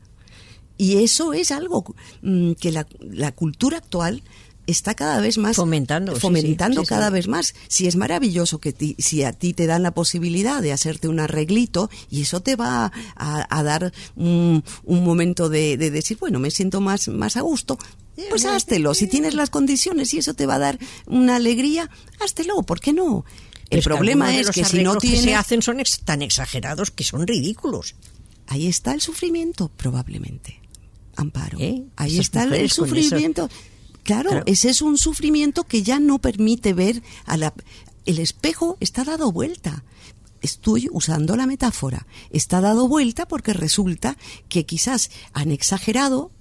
Speaker 2: Y eso es algo mmm, que la, la cultura actual está cada vez más
Speaker 1: fomentando,
Speaker 2: fomentando
Speaker 1: sí, sí,
Speaker 2: cada
Speaker 1: sí.
Speaker 2: vez más. Si es maravilloso que ti, si a ti te dan la posibilidad de hacerte un arreglito, y eso te va a, a dar un, un momento de, de decir, bueno, me siento más, más a gusto, pues háztelo. Si tienes las condiciones y eso te va a dar una alegría, háztelo, ¿por qué no? El
Speaker 1: es
Speaker 2: problema
Speaker 1: que
Speaker 2: es que si no tienes...
Speaker 1: que se hacen son ex, tan exagerados que son ridículos.
Speaker 2: Ahí está el sufrimiento, probablemente, Amparo.
Speaker 1: ¿Eh?
Speaker 2: Ahí
Speaker 1: Esas
Speaker 2: está el sufrimiento. Claro, claro, ese es un sufrimiento que ya no permite ver a la... El espejo está dado vuelta. Estoy usando la metáfora. Está dado vuelta porque resulta que quizás han exagerado,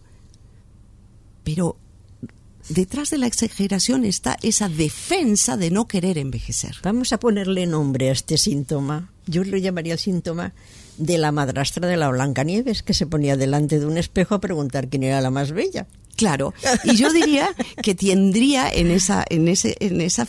Speaker 2: pero detrás de la exageración está esa defensa de no querer envejecer.
Speaker 1: Vamos a ponerle nombre a este síntoma. Yo lo llamaría el síntoma de la madrastra de la Blancanieves, que se ponía delante de un espejo a preguntar quién era la más bella.
Speaker 2: Claro, y yo diría que tendría en esa, en ese, en esa,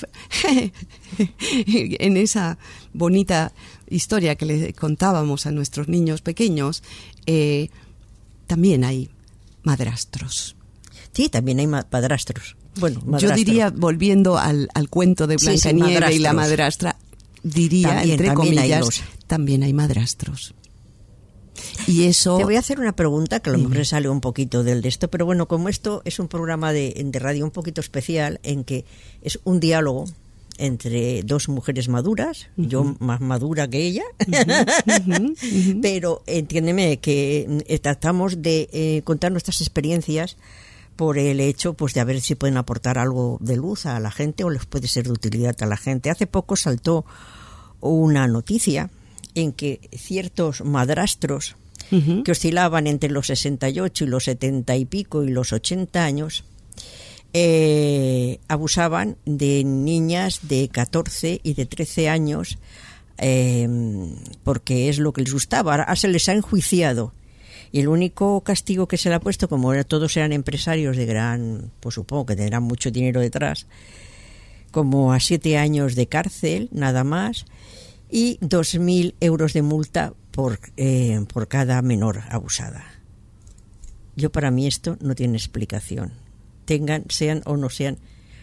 Speaker 2: en esa bonita historia que le contábamos a nuestros niños pequeños, eh, también hay madrastros.
Speaker 1: Sí, también hay padrastros. Bueno, madrastros.
Speaker 2: Yo diría, volviendo al, al cuento de Blancanieves sí, sí, y la madrastra, diría, también, entre también comillas, hay los... también hay madrastros. Y eso...
Speaker 1: Te voy a hacer una pregunta que a lo mejor mm. sale un poquito del de esto, pero bueno, como esto es un programa de, de radio un poquito especial, en que es un diálogo entre dos mujeres maduras, uh-huh. yo más madura que ella, uh-huh, uh-huh, uh-huh. pero entiéndeme que tratamos de eh, contar nuestras experiencias por el hecho pues de a ver si pueden aportar algo de luz a la gente o les puede ser de utilidad a la gente. Hace poco saltó una noticia en que ciertos madrastros uh-huh. que oscilaban entre los sesenta y ocho y los setenta y pico y los ochenta años eh, abusaban de niñas de catorce y de trece años eh, porque es lo que les gustaba. Ahora se les ha enjuiciado y el único castigo que se le ha puesto, como todos eran empresarios de gran, pues supongo que tendrán mucho dinero detrás, como a siete años de cárcel nada más y dos mil euros de multa por, eh, por cada menor abusada. Yo, para mí esto no tiene explicación. Tengan, sean o no sean.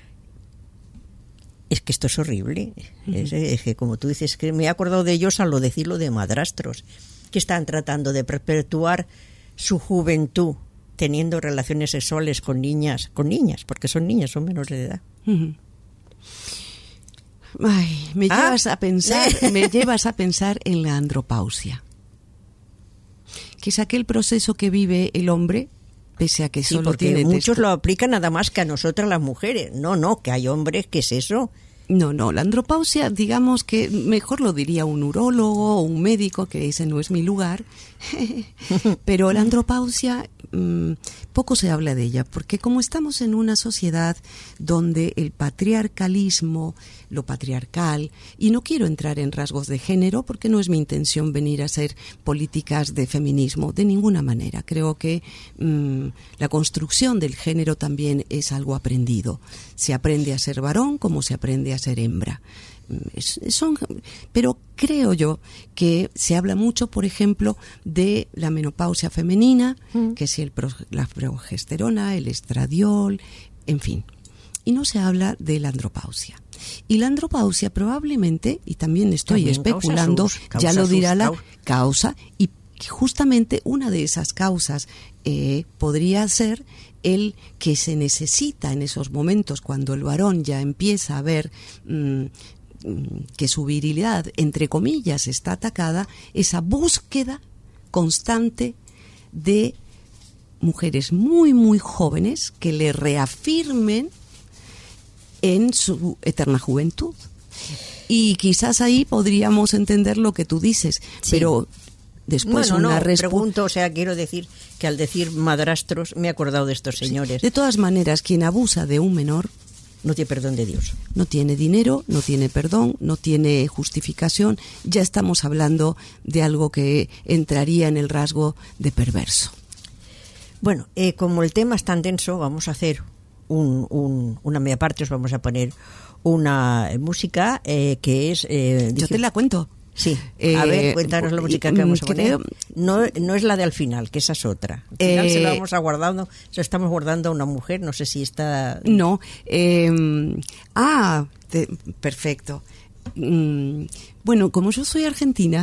Speaker 1: Es que esto es horrible. Uh-huh. Es, es que, como tú dices, que me he acordado de ellos al decirlo de madrastros, que están tratando de perpetuar su juventud teniendo relaciones sexuales con niñas, con niñas, porque son niñas, son menores de edad.
Speaker 2: Uh-huh. Ay, me ah. llevas a pensar, me llevas a pensar en la andropausia, que es aquel proceso que vive el hombre, pese a que
Speaker 1: sí,
Speaker 2: solo
Speaker 1: porque
Speaker 2: tiene
Speaker 1: muchos
Speaker 2: testo-
Speaker 1: lo aplican nada más que a nosotras las mujeres. No, no, que hay hombres, ¿qué es eso?
Speaker 2: No, no, la andropausia, digamos que mejor lo diría un urólogo o un médico, que ese no es mi lugar, pero la andropausia mmm, poco se habla de ella, porque como estamos en una sociedad donde el patriarcalismo, lo patriarcal, y no quiero entrar en rasgos de género porque no es mi intención venir a hacer políticas de feminismo, de ninguna manera. Creo que mmm, la construcción del género también es algo aprendido. Se aprende a ser varón como se aprende a ser hembra. Es, son, pero creo yo que se habla mucho, por ejemplo, de la menopausia femenina, mm. que es el pro, la progesterona, el estradiol, en fin. Y no se habla de la andropausia. Y la andropausia probablemente, y también estoy también especulando, causa sus, causa ya lo dirá la causa, y justamente una de esas causas eh, podría ser el que se necesita en esos momentos cuando el varón ya empieza a ver mmm, que su virilidad, entre comillas, está atacada, esa búsqueda constante de mujeres muy, muy jóvenes que le reafirmen en su eterna juventud. Y quizás ahí podríamos entender lo que tú dices, sí. Pero después
Speaker 1: bueno,
Speaker 2: una
Speaker 1: no,
Speaker 2: respu-
Speaker 1: pregunto, o sea, quiero decir que al decir madrastros me he acordado de estos señores.
Speaker 2: Sí. De todas maneras, quien abusa de un menor
Speaker 1: no tiene perdón de Dios.
Speaker 2: No tiene dinero, no tiene perdón, no tiene justificación. Ya estamos hablando de algo que entraría en el rasgo de perverso.
Speaker 1: Bueno, eh, como el tema es tan denso, vamos a hacer un, un, una media parte, os vamos a poner una música eh, que es... Eh,
Speaker 2: Yo te la cuento.
Speaker 1: Sí, eh, a ver, cuéntanos la música que vamos a poner.
Speaker 2: Creo,
Speaker 1: no, no es la de al final, que esa es otra. Al final eh, se la vamos a guardando, se estamos guardando a una mujer, no sé si está...
Speaker 2: No, eh, ah, te, perfecto. Mm, bueno, como yo soy argentina,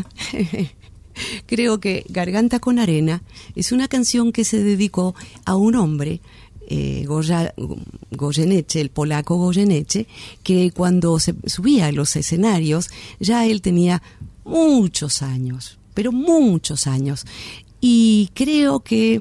Speaker 2: creo que Garganta con Arena es una canción que se dedicó a un hombre, Eh, Goya, Goyeneche, el polaco Goyeneche, que cuando se subía a los escenarios ya él tenía muchos años, pero muchos años, y creo que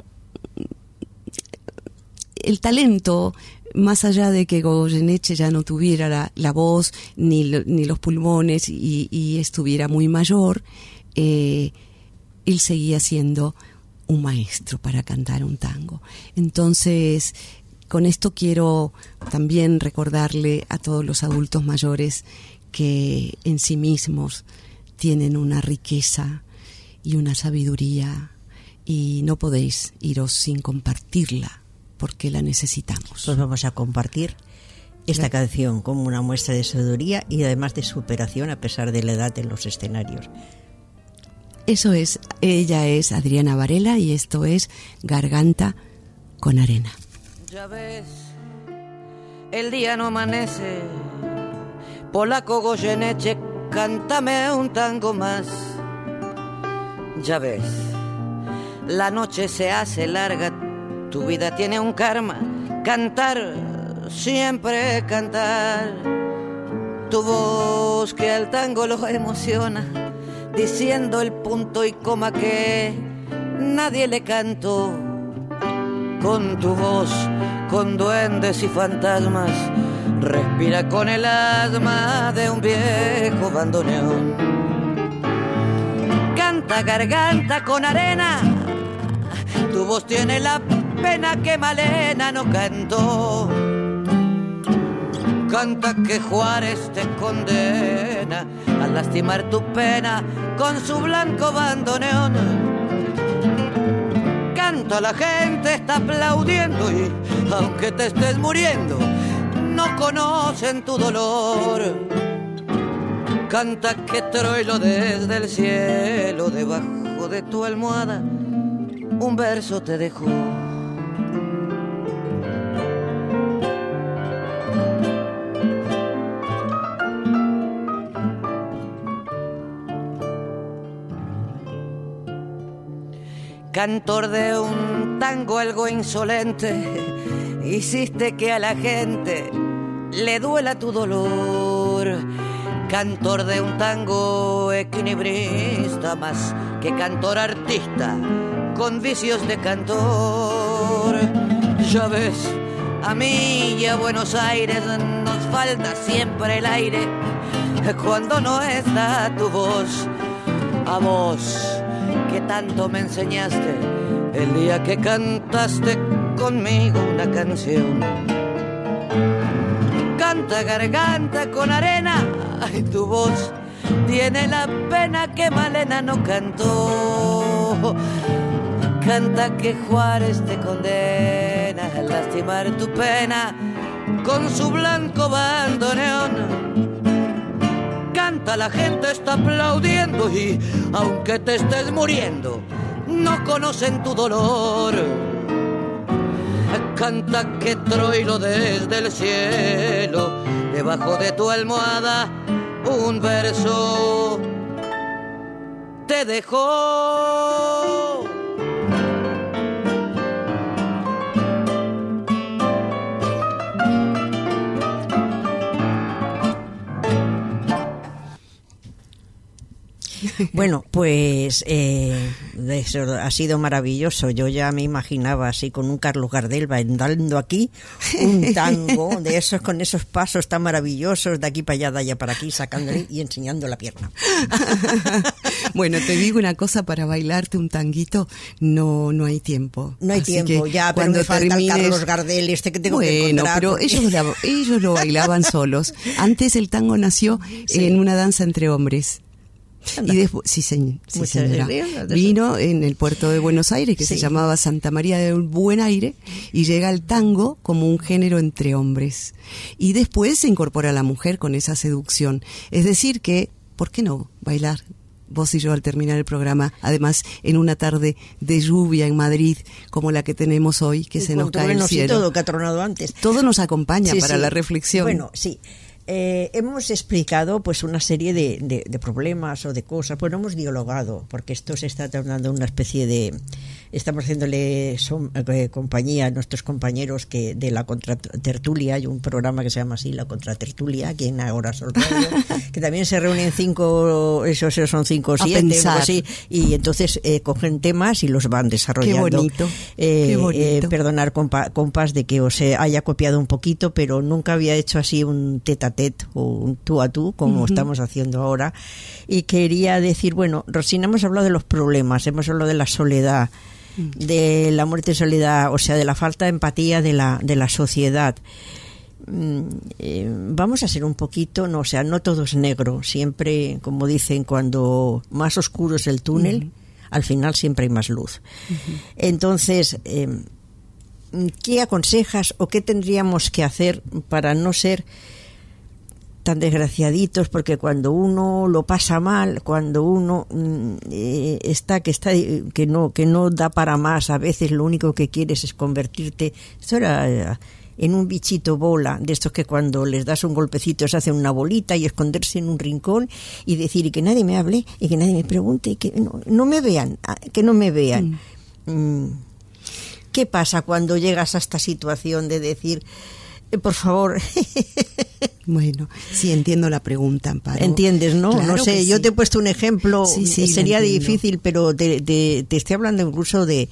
Speaker 2: el talento, más allá de que Goyeneche ya no tuviera la, la voz ni, lo, ni los pulmones y, y estuviera muy mayor, eh, él seguía siendo un maestro para cantar un tango. Entonces, con esto quiero también recordarle a todos los adultos mayores que en sí mismos tienen una riqueza y una sabiduría y no podéis iros sin compartirla porque la necesitamos.
Speaker 1: Pues vamos a compartir esta claro. canción como una muestra de sabiduría y además de superación a pesar de la edad en los escenarios.
Speaker 2: Eso es, ella es Adriana Varela y esto es Garganta con Arena.
Speaker 4: Ya ves, el día no amanece, polaco Goyeneche, cántame un tango más. Ya ves, la noche se hace larga, tu vida tiene un karma, cantar, siempre cantar. Tu voz que al tango lo emociona, diciendo el punto y coma que nadie le cantó. con tu voz, con duendes y fantasmas, respira con el asma de un viejo bandoneón. Canta garganta con arena, tu voz tiene la pena que Malena no cantó. Canta que Juárez te condena a lastimar tu pena con su blanco bandoneón. Canta, la gente está aplaudiendo y aunque te estés muriendo, no conocen tu dolor. Canta que Troilo desde el cielo, debajo de tu almohada, un verso te dejó. Cantor de un tango algo insolente, hiciste que a la gente le duela tu dolor. Cantor de un tango equilibrista, más que cantor artista, con vicios de cantor. Ya ves, a mí y a Buenos Aires nos falta siempre el aire cuando no está tu voz. A vos, que tanto me enseñaste el día que cantaste conmigo una canción. Canta garganta con arena, ay, tu voz tiene la pena que Malena no cantó. Canta que Juárez te condena a lastimar tu pena con su blanco bandoneón. Canta, la gente está aplaudiendo y aunque te estés muriendo, no conocen tu dolor. Canta que Troilo desde el cielo, debajo de tu almohada, un verso te dejó.
Speaker 1: Bueno, pues eh, eso ha sido maravilloso. Yo ya me imaginaba así con un Carlos Gardel bailando aquí un tango de esos, con esos pasos tan maravillosos, de aquí para allá, de allá para aquí, sacándole y enseñando la pierna.
Speaker 2: Bueno, te digo una cosa, para bailarte un tanguito no no hay tiempo.
Speaker 1: No hay
Speaker 2: Así
Speaker 1: tiempo, ya, pero me falta
Speaker 2: termines...
Speaker 1: el Carlos Gardel este que tengo
Speaker 2: bueno,
Speaker 1: que encontrar.
Speaker 2: Pero
Speaker 1: porque...
Speaker 2: ellos, la, ellos lo bailaban solos. Antes el tango nació sí. en una danza entre hombres. Anda. Y después, sí, señ, sí señora, vino en el puerto de Buenos Aires, que sí. se llamaba Santa María del Buen Aire, y llega el tango como un género entre hombres. Y después se incorpora la mujer con esa seducción. Es decir que, ¿por qué no bailar? Vos y yo al terminar el programa, además en una tarde de lluvia en Madrid como la que tenemos hoy, que y se nos cae el cielo.
Speaker 1: Y todo, que ha tronado antes.
Speaker 2: Todo nos acompaña sí, para
Speaker 1: sí.
Speaker 2: la reflexión.
Speaker 1: Bueno, sí. Eh, hemos explicado pues una serie de, de, de problemas o de cosas, pues no hemos dialogado, porque esto se está tornando una especie de... Estamos haciéndole son, eh, compañía a nuestros compañeros que de la Contratertulia, hay un programa que se llama así, la Contratertulia, aquí en Ahora Sol Radio, que también se reúnen cinco, esos, esos son cinco o siete, o así, y entonces eh, cogen temas y los van desarrollando.
Speaker 2: Qué bonito,
Speaker 1: eh,
Speaker 2: qué bonito.
Speaker 1: Eh, perdonar, compa, compas, de que os haya copiado un poquito, pero nunca había hecho así un tete a tete o un tú a tú, como uh-huh. estamos haciendo ahora. Y quería decir, bueno, Rosina, hemos hablado de los problemas, hemos hablado de la soledad, de la muerte y soledad, o sea, de la falta de empatía de la, de la sociedad. Eh, vamos a ser un poquito, no, o sea, no todo es negro, siempre, como dicen, cuando más oscuro es el túnel, uh-huh. al final siempre hay más luz. Uh-huh. Entonces, eh, ¿qué aconsejas o qué tendríamos que hacer para no ser tan desgraciaditos? Porque cuando uno lo pasa mal, cuando uno eh, está que está que no que no da para más, a veces lo único que quieres es convertirte, esto era eh, en un bichito bola, de estos que cuando les das un golpecito se hacen una bolita, y esconderse en un rincón y decir y que nadie me hable y que nadie me pregunte y que no, no me vean, que no me vean. Mm. Mm. ¿Qué pasa cuando llegas a esta situación de decir por favor?
Speaker 2: Bueno, sí, entiendo la pregunta, Amparo.
Speaker 1: ¿Entiendes, no?
Speaker 2: Claro,
Speaker 1: no sé, yo
Speaker 2: sí.
Speaker 1: te he puesto un ejemplo,
Speaker 2: sí, sí,
Speaker 1: sería difícil, pero te, te, te estoy hablando incluso de,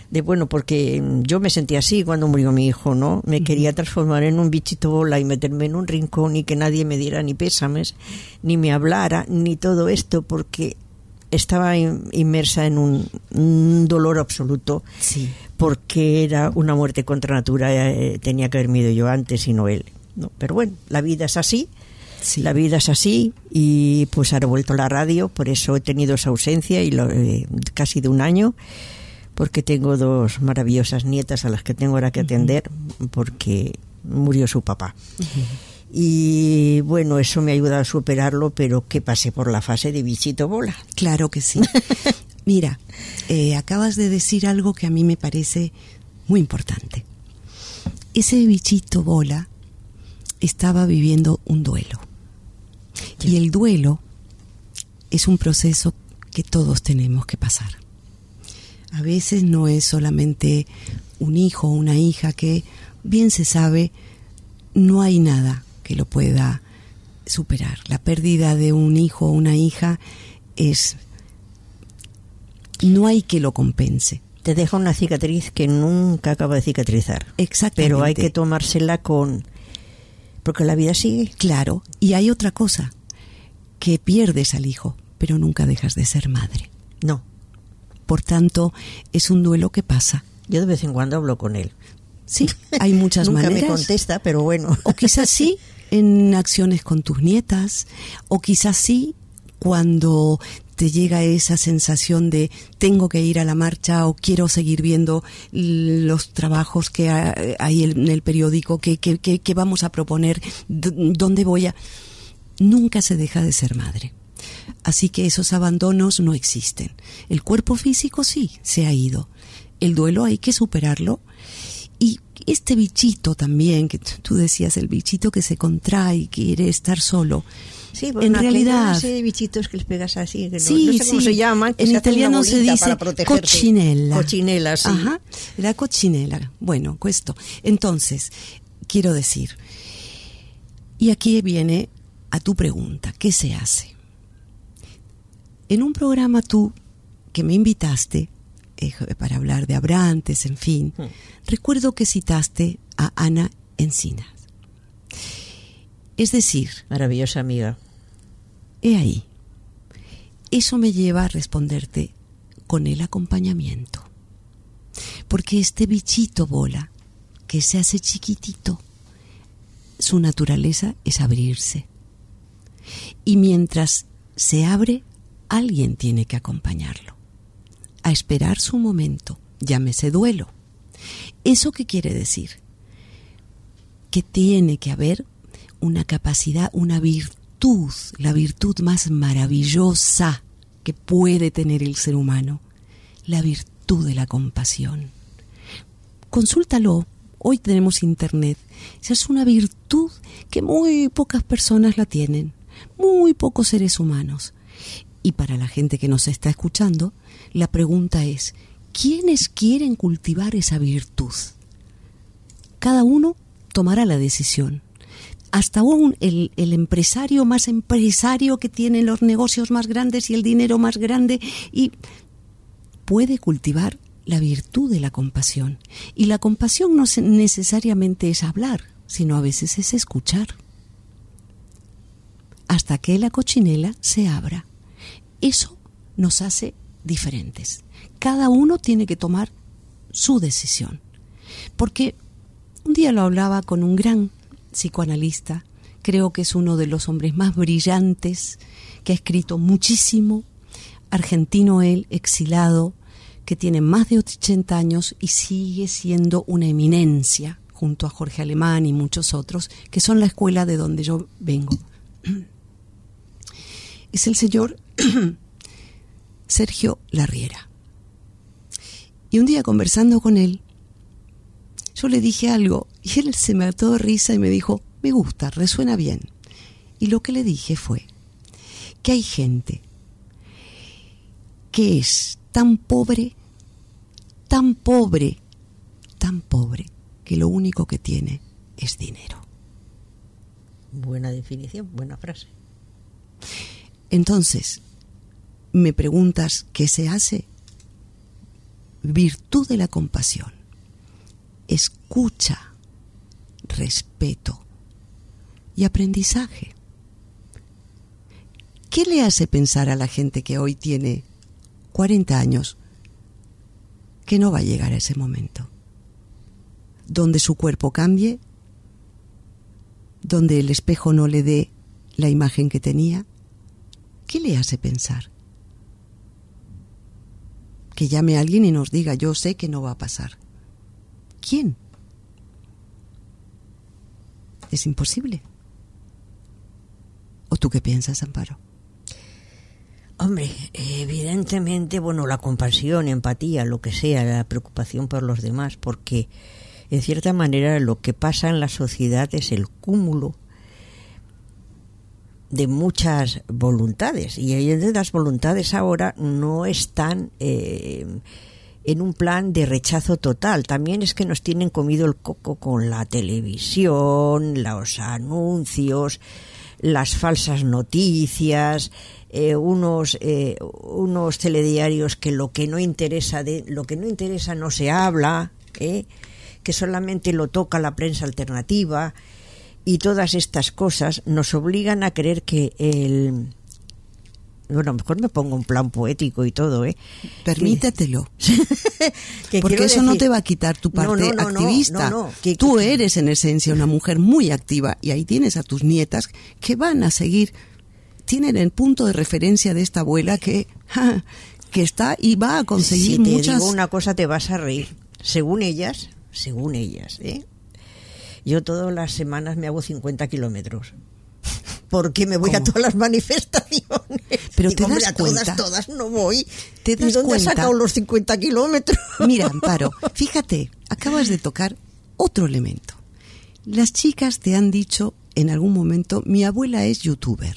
Speaker 1: de bueno, porque yo me sentía así cuando murió mi hijo, ¿no? Me quería transformar en un bichito bola y meterme en un rincón y que nadie me diera ni pésames, ni me hablara, ni todo esto, porque estaba inmersa en un, un dolor absoluto,
Speaker 2: sí.
Speaker 1: porque era una muerte contra natura, eh, tenía que haberme ido yo antes y no él, ¿no? Pero bueno, la vida es así. Sí. La vida es así y pues ahora he vuelto a la radio, por eso he tenido esa ausencia y lo, eh, casi de un año, porque tengo dos maravillosas nietas a las que tengo ahora que atender porque murió su papá. Uh-huh. Y bueno, eso me ha ayudado a superarlo, pero que pasé por la fase de bichito bola.
Speaker 2: Claro que sí. Mira, eh, acabas de decir algo que a mí me parece muy importante. Ese bichito bola estaba viviendo un duelo. Y el duelo es un proceso que todos tenemos que pasar. A veces no es solamente un hijo o una hija que, bien se sabe, no hay nada que lo pueda superar. La pérdida de un hijo o una hija es... no hay que lo compense.
Speaker 1: Te deja una cicatriz que nunca acaba de cicatrizar.
Speaker 2: Exactamente.
Speaker 1: Pero hay que tomársela con... porque la vida sigue.
Speaker 2: Claro, y hay otra cosa, que pierdes al hijo, pero nunca dejas de ser madre.
Speaker 1: No.
Speaker 2: Por tanto, es un duelo que pasa.
Speaker 1: Yo de vez en cuando hablo con él.
Speaker 2: Sí, hay muchas
Speaker 1: nunca
Speaker 2: maneras.
Speaker 1: Nunca me contesta, pero bueno.
Speaker 2: O quizás sí, en acciones con tus nietas, o quizás sí, cuando te llega esa sensación de tengo que ir a la marcha o quiero seguir viendo los trabajos que hay en el periódico, que, que, que, que vamos a proponer, dónde voy a... Nunca se deja de ser madre. Así que esos abandonos no existen. El cuerpo físico sí, se ha ido. El duelo hay que superarlo. Y este bichito también, que tú decías, el bichito que se contrae y quiere estar solo...
Speaker 1: Sí,
Speaker 2: en realidad
Speaker 1: hay de bichitos que les pegas así, que no,
Speaker 2: sí,
Speaker 1: no sé cómo
Speaker 2: sí.
Speaker 1: se llaman, que
Speaker 2: en
Speaker 1: se
Speaker 2: italiano se dice cochinella.
Speaker 1: Cochinella, sí.
Speaker 2: Ajá, la cochinella. Bueno, questo. Entonces, quiero decir, y aquí viene a tu pregunta, ¿qué se hace? En un programa tú que me invitaste eh, para hablar de Abrantes, en fin, hmm. recuerdo que citaste a Ana Encinas. Es decir...
Speaker 1: maravillosa amiga.
Speaker 2: He ahí. Eso me lleva a responderte con el acompañamiento. Porque este bichito bola, que se hace chiquitito, su naturaleza es abrirse. Y mientras se abre, alguien tiene que acompañarlo. A esperar su momento, llámese duelo. ¿Eso qué quiere decir? Que tiene que haber una capacidad, una virtud, la virtud más maravillosa que puede tener el ser humano, la virtud de la compasión. Consúltalo, hoy tenemos internet, esa es una virtud que muy pocas personas la tienen, muy pocos seres humanos. Y para la gente que nos está escuchando, la pregunta es, ¿quiénes quieren cultivar esa virtud? Cada uno tomará la decisión. Hasta aún el, el empresario más empresario que tiene los negocios más grandes y el dinero más grande y puede cultivar la virtud de la compasión. Y la compasión no necesariamente es hablar, sino a veces es escuchar. Hasta que la cochinela se abra. Eso nos hace diferentes. Cada uno tiene que tomar su decisión. Porque un día lo hablaba con un gran psicoanalista, creo que es uno de los hombres más brillantes, que ha escrito muchísimo, argentino él, exilado, que tiene más de ochenta años y sigue siendo una eminencia, junto a Jorge Alemán y muchos otros, que son la escuela de donde yo vengo. Es el señor Sergio Larriera. Y un día conversando con él, yo le dije algo y él se mató de risa y me dijo, me gusta, resuena bien. Y lo que le dije fue que hay gente que es tan pobre, tan pobre, tan pobre, que lo único que tiene es dinero.
Speaker 1: Buena definición, buena frase.
Speaker 2: Entonces, me preguntas, ¿qué se hace? virtud de la compasión, escucha, respeto y aprendizaje. ¿Qué le hace pensar a la gente que hoy tiene cuarenta años que no va a llegar a ese momento? Donde su cuerpo cambie, donde el espejo no le dé la imagen que tenía. ¿Qué le hace pensar? Que llame a alguien y nos diga, yo sé que no va a pasar. ¿Quién? Es imposible. ¿O tú qué piensas, Amparo?
Speaker 1: Hombre, evidentemente, bueno, la compasión, empatía, lo que sea, la preocupación por los demás, porque en cierta manera lo que pasa en la sociedad es el cúmulo de muchas voluntades, y las voluntades ahora no están eh, en un plan de rechazo total. También es que nos tienen comido el coco con la televisión, los anuncios, las falsas noticias, eh, unos eh, unos telediarios que lo que no interesa de lo que no interesa no se habla, eh, que solamente lo toca la prensa alternativa, y todas estas cosas nos obligan a creer que el bueno, mejor me pongo un plan poético y todo, ¿eh?
Speaker 2: Permítetelo.
Speaker 1: Que
Speaker 2: porque eso
Speaker 1: decir,
Speaker 2: no te va a quitar tu parte
Speaker 1: no, no, no,
Speaker 2: activista.
Speaker 1: No, no, que,
Speaker 2: Tú
Speaker 1: que,
Speaker 2: eres en esencia una mujer muy activa, y ahí tienes a tus nietas que van a seguir, tienen el punto de referencia de esta abuela que, ja, que está y va a conseguir
Speaker 1: si te
Speaker 2: muchas...
Speaker 1: digo una cosa, te vas a reír. Según ellas, según ellas, ¿eh? Yo todas las semanas me hago cincuenta kilómetros. Porque me voy ¿Cómo? A todas las manifestaciones.
Speaker 2: Pero
Speaker 1: Digo,
Speaker 2: te das
Speaker 1: a
Speaker 2: cuenta.
Speaker 1: Todas, todas no voy.
Speaker 2: ¿Te das
Speaker 1: ¿Y dónde
Speaker 2: cuenta?
Speaker 1: has sacado los cincuenta kilómetros?
Speaker 2: Mira, Amparo, fíjate, acabas de tocar otro elemento. Las chicas te han dicho en algún momento, mi abuela es youtuber.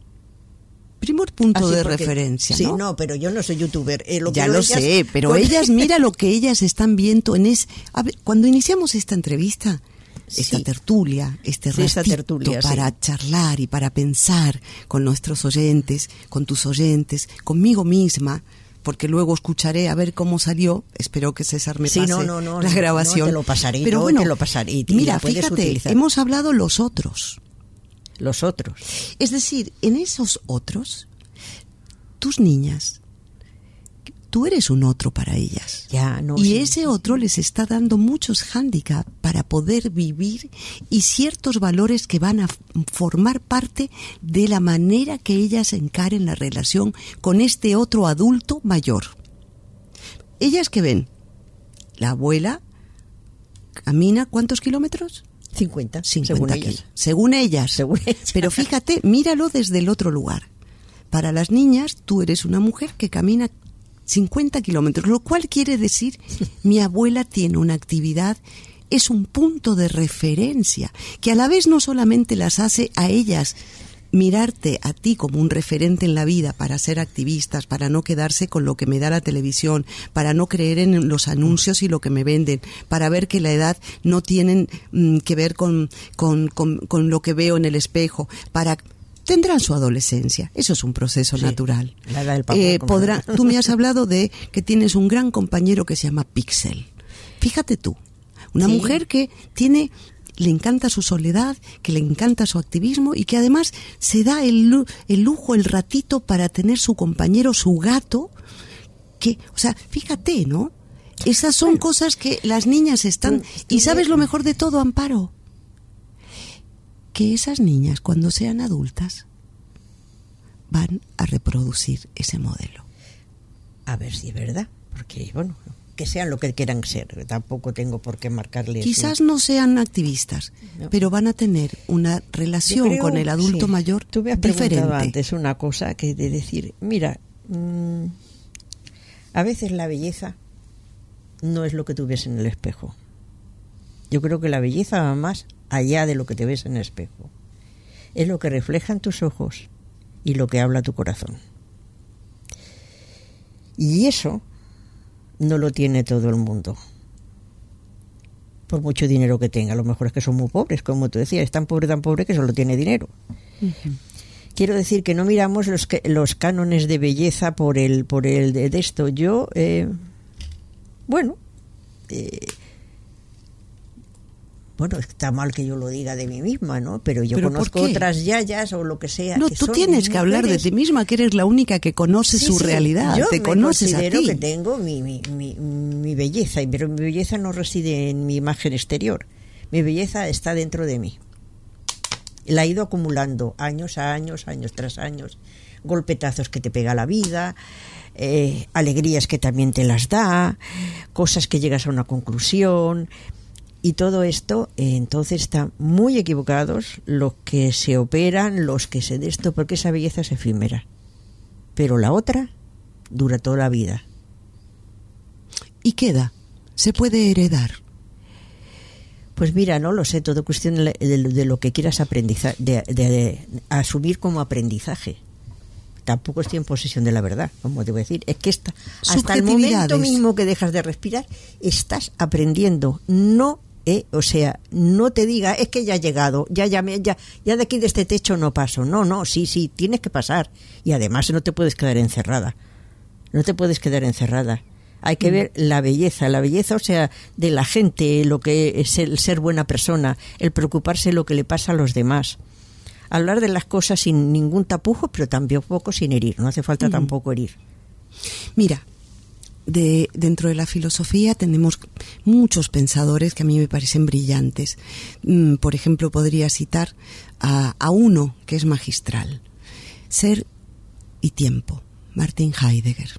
Speaker 2: Primer punto
Speaker 1: Así
Speaker 2: de
Speaker 1: porque,
Speaker 2: referencia,
Speaker 1: sí,
Speaker 2: ¿no?
Speaker 1: no, pero yo no soy youtuber. Eh, lo
Speaker 2: ya
Speaker 1: que
Speaker 2: lo
Speaker 1: ellas,
Speaker 2: sé, pero
Speaker 1: con...
Speaker 2: ellas, mira lo que ellas están viendo en es... A ver, cuando iniciamos esta entrevista, esta
Speaker 1: sí.
Speaker 2: tertulia, este
Speaker 1: sí,
Speaker 2: ratito
Speaker 1: tertulia,
Speaker 2: para
Speaker 1: sí.
Speaker 2: charlar y para pensar con nuestros oyentes, con tus oyentes, conmigo misma, porque luego escucharé a ver cómo salió. Espero que César me
Speaker 1: sí,
Speaker 2: pase
Speaker 1: no, no, no,
Speaker 2: la
Speaker 1: no,
Speaker 2: grabación.
Speaker 1: No, te lo pasaré,
Speaker 2: pero
Speaker 1: no,
Speaker 2: bueno,
Speaker 1: te lo pasaré. Y,
Speaker 2: mira,
Speaker 1: y
Speaker 2: fíjate,
Speaker 1: utilizar.
Speaker 2: hemos hablado los otros.
Speaker 1: Los otros.
Speaker 2: Es decir, en esos otros, tus niñas, tú eres un otro para ellas.
Speaker 1: Ya, no,
Speaker 2: y
Speaker 1: sí,
Speaker 2: ese
Speaker 1: sí,
Speaker 2: otro
Speaker 1: sí.
Speaker 2: les está dando muchos hándicaps para poder vivir y ciertos valores que van a formar parte de la manera que ellas encaren la relación con este otro adulto mayor. Ellas que ven, la abuela camina ¿cuántos kilómetros?
Speaker 1: cincuenta,
Speaker 2: cincuenta
Speaker 1: según
Speaker 2: kilos.
Speaker 1: ellas.
Speaker 2: Según ellas.
Speaker 1: Según ellas.
Speaker 2: Pero fíjate, míralo desde el otro lugar. Para las niñas, tú eres una mujer que camina cincuenta kilómetros, lo cual quiere decir, mi abuela tiene una actividad, es un punto de referencia, que a la vez no solamente las hace a ellas mirarte a ti como un referente en la vida para ser activistas, para no quedarse con lo que me da la televisión, para no creer en los anuncios y lo que me venden, para ver que la edad no tienen mm, que ver con, con, con, con lo que veo en el espejo, para... Tendrán su adolescencia, eso es un proceso
Speaker 1: sí,
Speaker 2: natural.
Speaker 1: La edad del papá,
Speaker 2: eh, podrá, tú me has hablado de que tienes un gran compañero que se llama Pixel. Fíjate tú, una
Speaker 1: sí.
Speaker 2: mujer que tiene, le encanta su soledad, que le encanta su activismo y que además se da el, el lujo, el ratito para tener su compañero, su gato, que, o sea, fíjate, ¿no? Esas son bueno, cosas que las niñas están... Tú, ¿Y sabes lo mejor de todo, Amparo? Que esas niñas, cuando sean adultas, van a reproducir ese modelo.
Speaker 1: A ver si es verdad, porque, bueno, que sean lo que quieran ser, tampoco tengo por qué marcarles.
Speaker 2: Quizás
Speaker 1: un...
Speaker 2: no sean activistas, no. pero van a tener una relación creo, con el adulto
Speaker 1: sí.
Speaker 2: mayor
Speaker 1: Tú me has
Speaker 2: diferente.
Speaker 1: preguntado antes una cosa que de decir, mira, mmm, a veces la belleza no es lo que tú ves en el espejo. Yo creo que la belleza va más allá de lo que te ves en el espejo. Es lo que reflejan tus ojos y lo que habla tu corazón. Y eso no lo tiene todo el mundo. Por mucho dinero que tenga. A lo mejor es que son muy pobres, como tú decías. Es tan pobre, tan pobre que solo tiene dinero. Uh-huh. Quiero decir que no miramos los, que, los cánones de belleza por el, por el de, de esto. Yo... Eh, bueno, eh, bueno, está mal que yo lo diga de mí misma, ¿no? Pero yo
Speaker 2: ¿Pero
Speaker 1: conozco otras yayas o lo que sea.
Speaker 2: No,
Speaker 1: que
Speaker 2: tú
Speaker 1: son
Speaker 2: tienes que hablar de ti misma, que eres la única que conoce
Speaker 1: sí,
Speaker 2: su
Speaker 1: sí,
Speaker 2: realidad,
Speaker 1: yo
Speaker 2: te
Speaker 1: me
Speaker 2: conoces a
Speaker 1: considero
Speaker 2: ti.
Speaker 1: que tengo mi, mi, mi, mi belleza, pero mi belleza no reside en mi imagen exterior. Mi belleza está dentro de mí. La he ido acumulando años a años, años tras años, golpetazos que te pega la vida, eh, alegrías que también te las da, cosas que llegas a una conclusión. Y todo esto, eh, entonces están muy equivocados los que se operan, los que se de esto, porque esa belleza es efímera. Pero la otra dura toda la vida.
Speaker 2: ¿Y queda? ¿Se puede heredar?
Speaker 1: Pues mira, no lo sé, todo cuestión de, de, de lo que quieras aprendizar, de, de, de asumir como aprendizaje. Tampoco estoy en posesión de la verdad, como te voy a decir. Es que está, hasta el momento mismo que dejas de respirar, estás aprendiendo. No, eh, o sea, no te diga, es que ya he llegado, ya, ya, me, ya, ya de aquí de este techo no paso. No, no, sí, sí, tienes que pasar. Y además no te puedes quedar encerrada. No te puedes quedar encerrada. Hay que ver la belleza, la belleza, o sea, de la gente, lo que es el ser buena persona, el preocuparse de lo que le pasa a los demás. Hablar de las cosas sin ningún tapujo, pero tampoco sin herir. No hace falta uh-huh. tampoco herir.
Speaker 2: Mira, de, dentro de la filosofía tenemos muchos pensadores que a mí me parecen brillantes. Mm, por ejemplo, podría citar a, a uno que es magistral. Ser y tiempo, Martin Heidegger,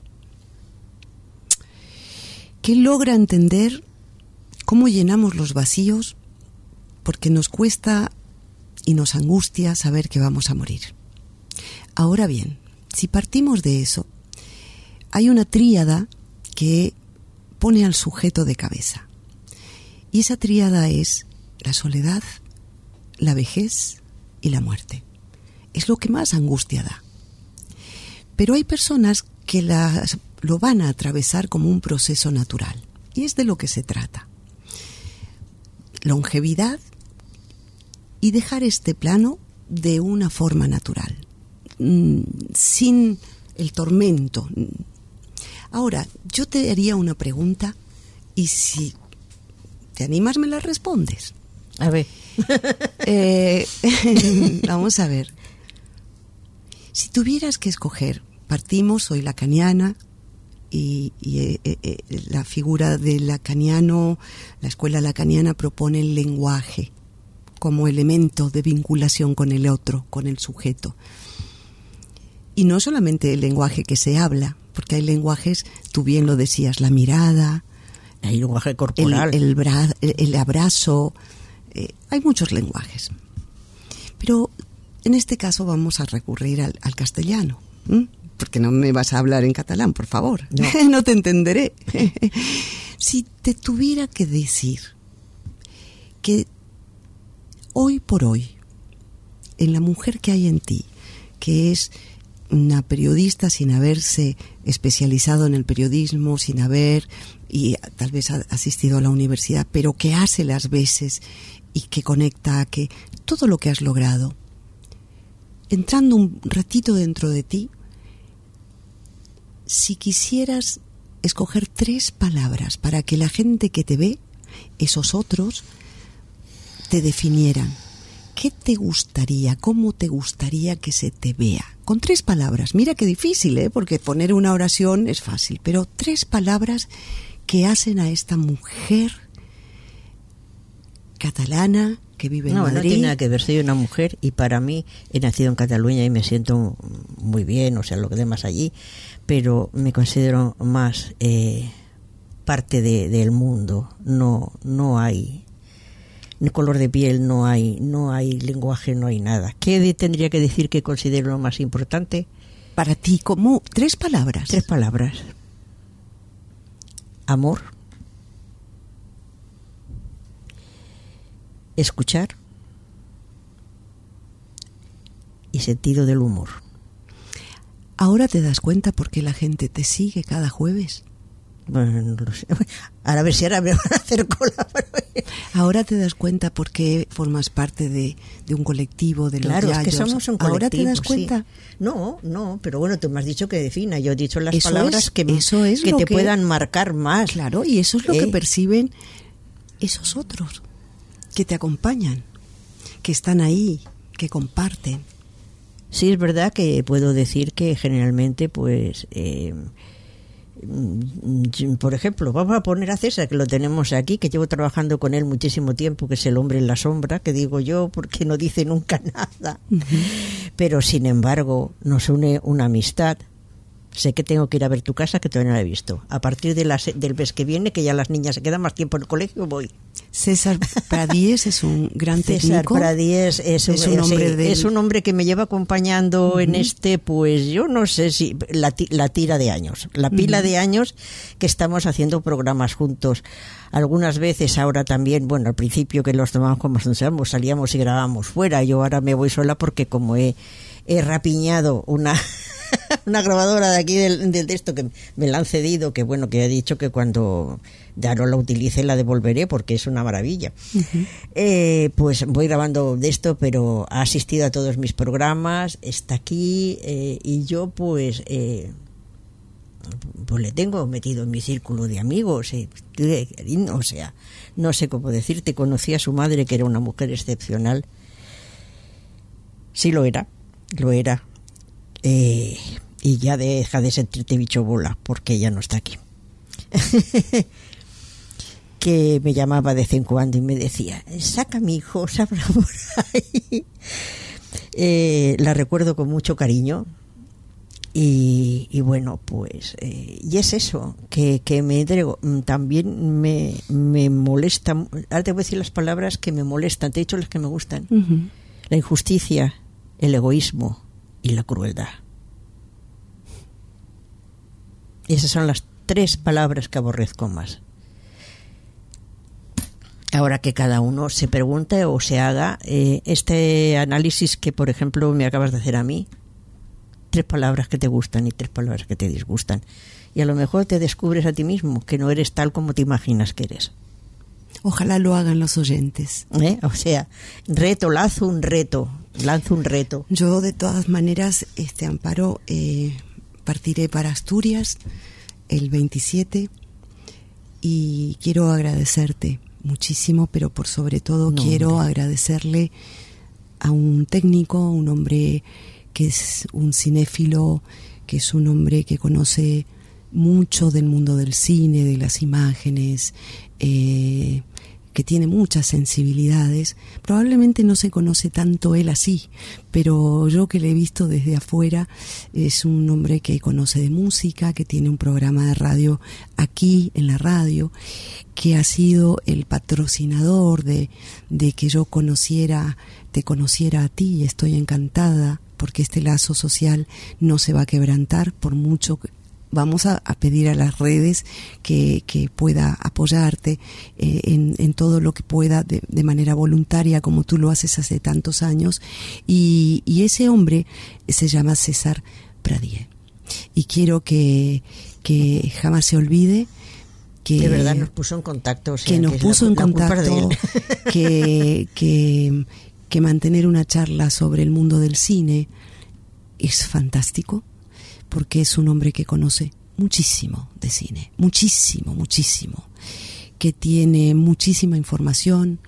Speaker 2: que logra entender cómo llenamos los vacíos porque nos cuesta y nos angustia saber que vamos a morir. Ahora bien, si partimos de eso, hay una tríada que pone al sujeto de cabeza. Y esa tríada es la soledad, la vejez y la muerte. Es lo que más angustia da. Pero hay personas que las, lo van a atravesar como un proceso natural. Y es de lo que se trata. Longevidad y dejar este plano de una forma natural, sin el tormento. Ahora, yo te haría una pregunta y si te animas me la respondes.
Speaker 1: A ver.
Speaker 2: eh, vamos a ver. Si tuvieras que escoger, partimos, soy lacaniana y, y eh, eh, la figura del lacaniano, la escuela lacaniana propone el lenguaje como elemento de vinculación con el otro, con el sujeto. Y no solamente el lenguaje que se habla, porque hay lenguajes, tú bien lo decías, la mirada,
Speaker 1: hay lenguaje corporal,
Speaker 2: el, el, bra, el, el abrazo, eh, hay muchos lenguajes. Pero en este caso vamos a recurrir al, al castellano, ¿m? Porque no me vas a hablar en catalán, por favor, no, no te entenderé. Si te tuviera que decir que hoy por hoy, en la mujer que hay en ti, que es una periodista sin haberse especializado en el periodismo, sin haber y tal vez ha asistido a la universidad, pero que hace las veces y que conecta, que todo lo que has logrado, entrando un ratito dentro de ti, si quisieras escoger tres palabras para que la gente que te ve, esos otros, te definieran, ¿qué te gustaría? ¿Cómo te gustaría que se te vea? Con tres palabras. Mira qué difícil, ¿eh? Porque poner una oración es fácil, pero tres palabras que hacen a esta mujer catalana que vive en
Speaker 1: no,
Speaker 2: Madrid.
Speaker 1: No tiene nada que ver, soy una mujer y para mí he nacido en Cataluña y me siento muy bien, o sea, lo que demás allí, pero me considero más eh, parte de, del mundo. No, no hay color de piel, no hay, no hay lenguaje, no hay nada. ¿Qué de, tendría que decir que considero lo más importante?
Speaker 2: Para ti, como tres palabras.
Speaker 1: Tres palabras. Amor, escuchar y sentido del humor.
Speaker 2: ¿Ahora te das cuenta por qué la gente te sigue cada jueves?
Speaker 1: Bueno, no lo sé. Ahora a ver si ahora me van a hacer cola. Pero
Speaker 2: Ahora te das cuenta porque formas parte de, de un colectivo, de los
Speaker 1: Claro,
Speaker 2: yayos.
Speaker 1: es que somos un colectivo.
Speaker 2: ¿Ahora te das cuenta?
Speaker 1: Sí. No, no, pero bueno, tú me has dicho que defina. Yo he dicho las
Speaker 2: Eso
Speaker 1: palabras
Speaker 2: es,
Speaker 1: que,
Speaker 2: eso es
Speaker 1: que
Speaker 2: lo
Speaker 1: te
Speaker 2: que-
Speaker 1: puedan marcar más.
Speaker 2: Claro, y eso es lo
Speaker 1: ¿Eh?
Speaker 2: que perciben esos otros que te acompañan, que están ahí, que comparten.
Speaker 1: Sí, es verdad que puedo decir que generalmente, pues, eh, mm, por ejemplo, vamos a poner a César, que lo tenemos aquí, que llevo trabajando con él muchísimo tiempo, que es el hombre en la sombra, que digo yo, porque no dice nunca nada.
Speaker 2: Uh-huh.
Speaker 1: Pero, sin embargo, nos une una amistad. Sé que tengo que ir a ver tu casa, que todavía no la he visto. A partir de la se- del mes que viene, que ya las niñas se quedan más tiempo en el colegio, voy.
Speaker 2: César Pradíez es un gran
Speaker 1: César
Speaker 2: técnico.
Speaker 1: Pradíez es,
Speaker 2: Es
Speaker 1: un,
Speaker 2: un hombre
Speaker 1: sí,
Speaker 2: del-
Speaker 1: es un hombre que me lleva acompañando
Speaker 2: Ujú.
Speaker 1: en este, pues yo no sé si la, ti- la tira de años, la pila
Speaker 2: Ujú.
Speaker 1: de años que estamos haciendo programas juntos. Algunas veces ahora también, bueno, al principio que los tomamos como salíamos, salíamos y grabábamos fuera. Yo ahora me voy sola porque como he, he rapiñado una una grabadora de aquí del, del texto que me la han cedido, que bueno, que he dicho que cuando ya no la utilice la devolveré porque es una maravilla.
Speaker 2: Ujú.
Speaker 1: Eh, pues voy grabando de esto, pero ha asistido a todos mis programas, está aquí eh, y yo pues eh, pues le tengo metido en mi círculo de amigos, eh, o sea, no sé cómo decirte. Conocí a su madre, que era una mujer excepcional. Sí lo era, lo era. Eh, y ya deja de sentirte bicho bola porque ya no está aquí. Que me llamaba de vez en cuando y me decía, saca a mi hijo, sabrá por ahí. Eh, la recuerdo con mucho cariño y, y bueno, pues eh, y es eso, que, que me entrego. También me, me molesta, ahora te voy a decir las palabras que me molestan, te he dicho las que me gustan.
Speaker 2: Ujú.
Speaker 1: La injusticia, el egoísmo y la crueldad. Esas son las tres palabras que aborrezco más. Ahora que cada uno se pregunte o se haga eh, este análisis que, por ejemplo, me acabas de hacer a mí. Tres palabras que te gustan y tres palabras que te disgustan. Y a lo mejor te descubres a ti mismo que no eres tal como te imaginas que eres.
Speaker 2: Ojalá lo hagan los oyentes.
Speaker 1: ¿Eh? O sea, reto, lanzo un reto, lanzo un reto.
Speaker 2: Yo de todas maneras, este Amparo, eh, partiré para Asturias el veintisiete y quiero agradecerte muchísimo, pero por sobre todo
Speaker 1: No,
Speaker 2: quiero
Speaker 1: hombre.
Speaker 2: agradecerle a un técnico, un hombre que es un cinéfilo, que es un hombre que conoce mucho del mundo del cine, de las imágenes, eh, que tiene muchas sensibilidades. Probablemente no se conoce tanto él así, pero yo que le he visto desde afuera, es un hombre que conoce de música, que tiene un programa de radio aquí en la radio, que ha sido el patrocinador de, de que yo conociera, te conociera a ti, y estoy encantada porque este lazo social no se va a quebrantar por mucho que vamos a, a pedir a las redes que, que pueda apoyarte eh, en, en todo lo que pueda de, de manera voluntaria, como tú lo haces hace tantos años. Y, y ese hombre se llama César Pradíez. Y quiero que, que jamás se olvide que...
Speaker 1: De verdad nos puso en contacto. O sea,
Speaker 2: que nos
Speaker 1: que
Speaker 2: puso
Speaker 1: la,
Speaker 2: en
Speaker 1: la culpa es de
Speaker 2: contacto,
Speaker 1: él.
Speaker 2: que, que, que mantener una charla sobre el mundo del cine es fantástico, porque es un hombre que conoce muchísimo de cine, muchísimo, muchísimo, que tiene muchísima información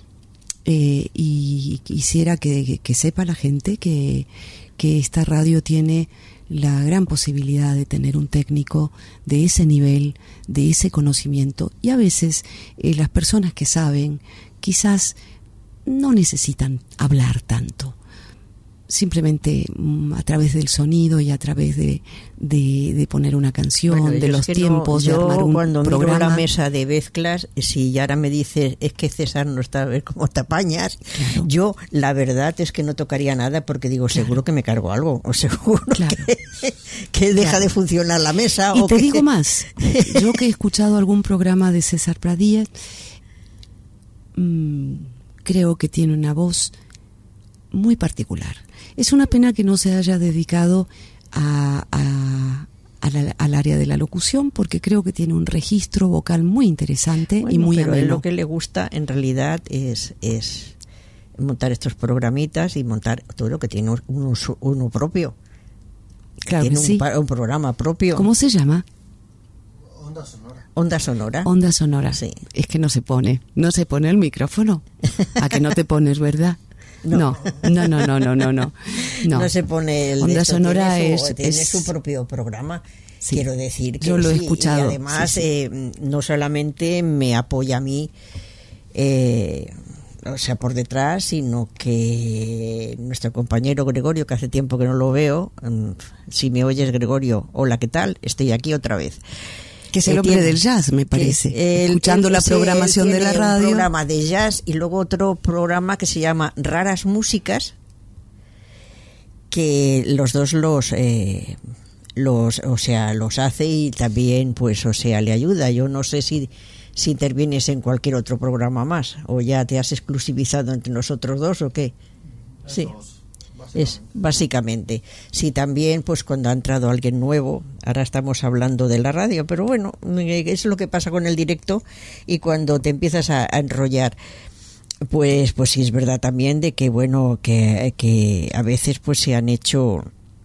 Speaker 2: eh, y quisiera que, que sepa la gente que, que esta radio tiene la gran posibilidad de tener un técnico de ese nivel, de ese conocimiento, y a veces eh, las personas que saben quizás no necesitan hablar tanto. Simplemente mm, a través del sonido y a través de, de, de poner una canción,
Speaker 1: Bueno,
Speaker 2: de
Speaker 1: yo
Speaker 2: los
Speaker 1: es que
Speaker 2: tiempos,
Speaker 1: no,
Speaker 2: de
Speaker 1: yo
Speaker 2: armar un
Speaker 1: cuando
Speaker 2: programa.
Speaker 1: miro la mesa de mezclas, si ya ahora me dices, es que César no está, a ver cómo te apañas,
Speaker 2: Claro.
Speaker 1: yo la verdad es que no tocaría nada porque digo,
Speaker 2: Claro.
Speaker 1: seguro que me cargo algo, o seguro
Speaker 2: Claro.
Speaker 1: que, que deja
Speaker 2: Claro.
Speaker 1: de funcionar la mesa.
Speaker 2: Y
Speaker 1: o
Speaker 2: te
Speaker 1: que-
Speaker 2: digo más, yo que he escuchado algún programa de César Pradíez, mmm, creo que tiene una voz muy particular. Es una pena que no se haya dedicado a, a, al, al área de la locución, porque creo que tiene un registro vocal muy interesante
Speaker 1: bueno,
Speaker 2: y muy
Speaker 1: pero
Speaker 2: ameno.
Speaker 1: Él lo que le gusta en realidad es, es montar estos programitas y montar todo lo que tiene uno, uno propio.
Speaker 2: Claro
Speaker 1: tiene
Speaker 2: que
Speaker 1: un,
Speaker 2: sí.
Speaker 1: un programa propio.
Speaker 2: ¿Cómo se llama?
Speaker 3: Onda sonora.
Speaker 1: Onda sonora.
Speaker 2: Onda sonora.
Speaker 1: Sí.
Speaker 2: Es que no se pone, no se pone el micrófono. ¿A que no te pones, verdad?
Speaker 1: No.
Speaker 2: No, no, no, no, no, no. No,
Speaker 1: no se pone el
Speaker 2: Onda
Speaker 1: esto,
Speaker 2: sonora
Speaker 1: tiene su,
Speaker 2: es,
Speaker 1: tiene
Speaker 2: es
Speaker 1: su propio programa.
Speaker 2: Sí.
Speaker 1: Quiero decir que
Speaker 2: yo lo he
Speaker 1: sí,
Speaker 2: escuchado.
Speaker 1: Y además,
Speaker 2: sí, sí.
Speaker 1: Eh, no solamente me apoya a mí, eh, o sea, por detrás, sino que nuestro compañero Gregorio, que hace tiempo que no lo veo, si me oyes, Gregorio, hola, ¿qué tal? Estoy aquí otra vez.
Speaker 2: Que es el
Speaker 1: eh,
Speaker 2: hombre
Speaker 1: tiene,
Speaker 2: del jazz, me parece.
Speaker 1: El,
Speaker 2: Escuchando
Speaker 1: el,
Speaker 2: la
Speaker 1: ese,
Speaker 2: programación de la radio.
Speaker 1: Un programa de jazz y luego otro programa que se llama Raras Músicas, que los dos los... Eh, los o sea los hace y también pues o sea le ayuda. Yo no sé si si intervienes en cualquier otro programa más o ya te has exclusivizado entre nosotros dos o qué. Sí, es básicamente. Sí, también pues cuando ha entrado alguien nuevo, ahora estamos hablando de la radio, pero bueno, es lo que pasa con el directo y cuando te empiezas a, a enrollar. Pues pues sí es verdad también de que bueno que que a veces pues se han hecho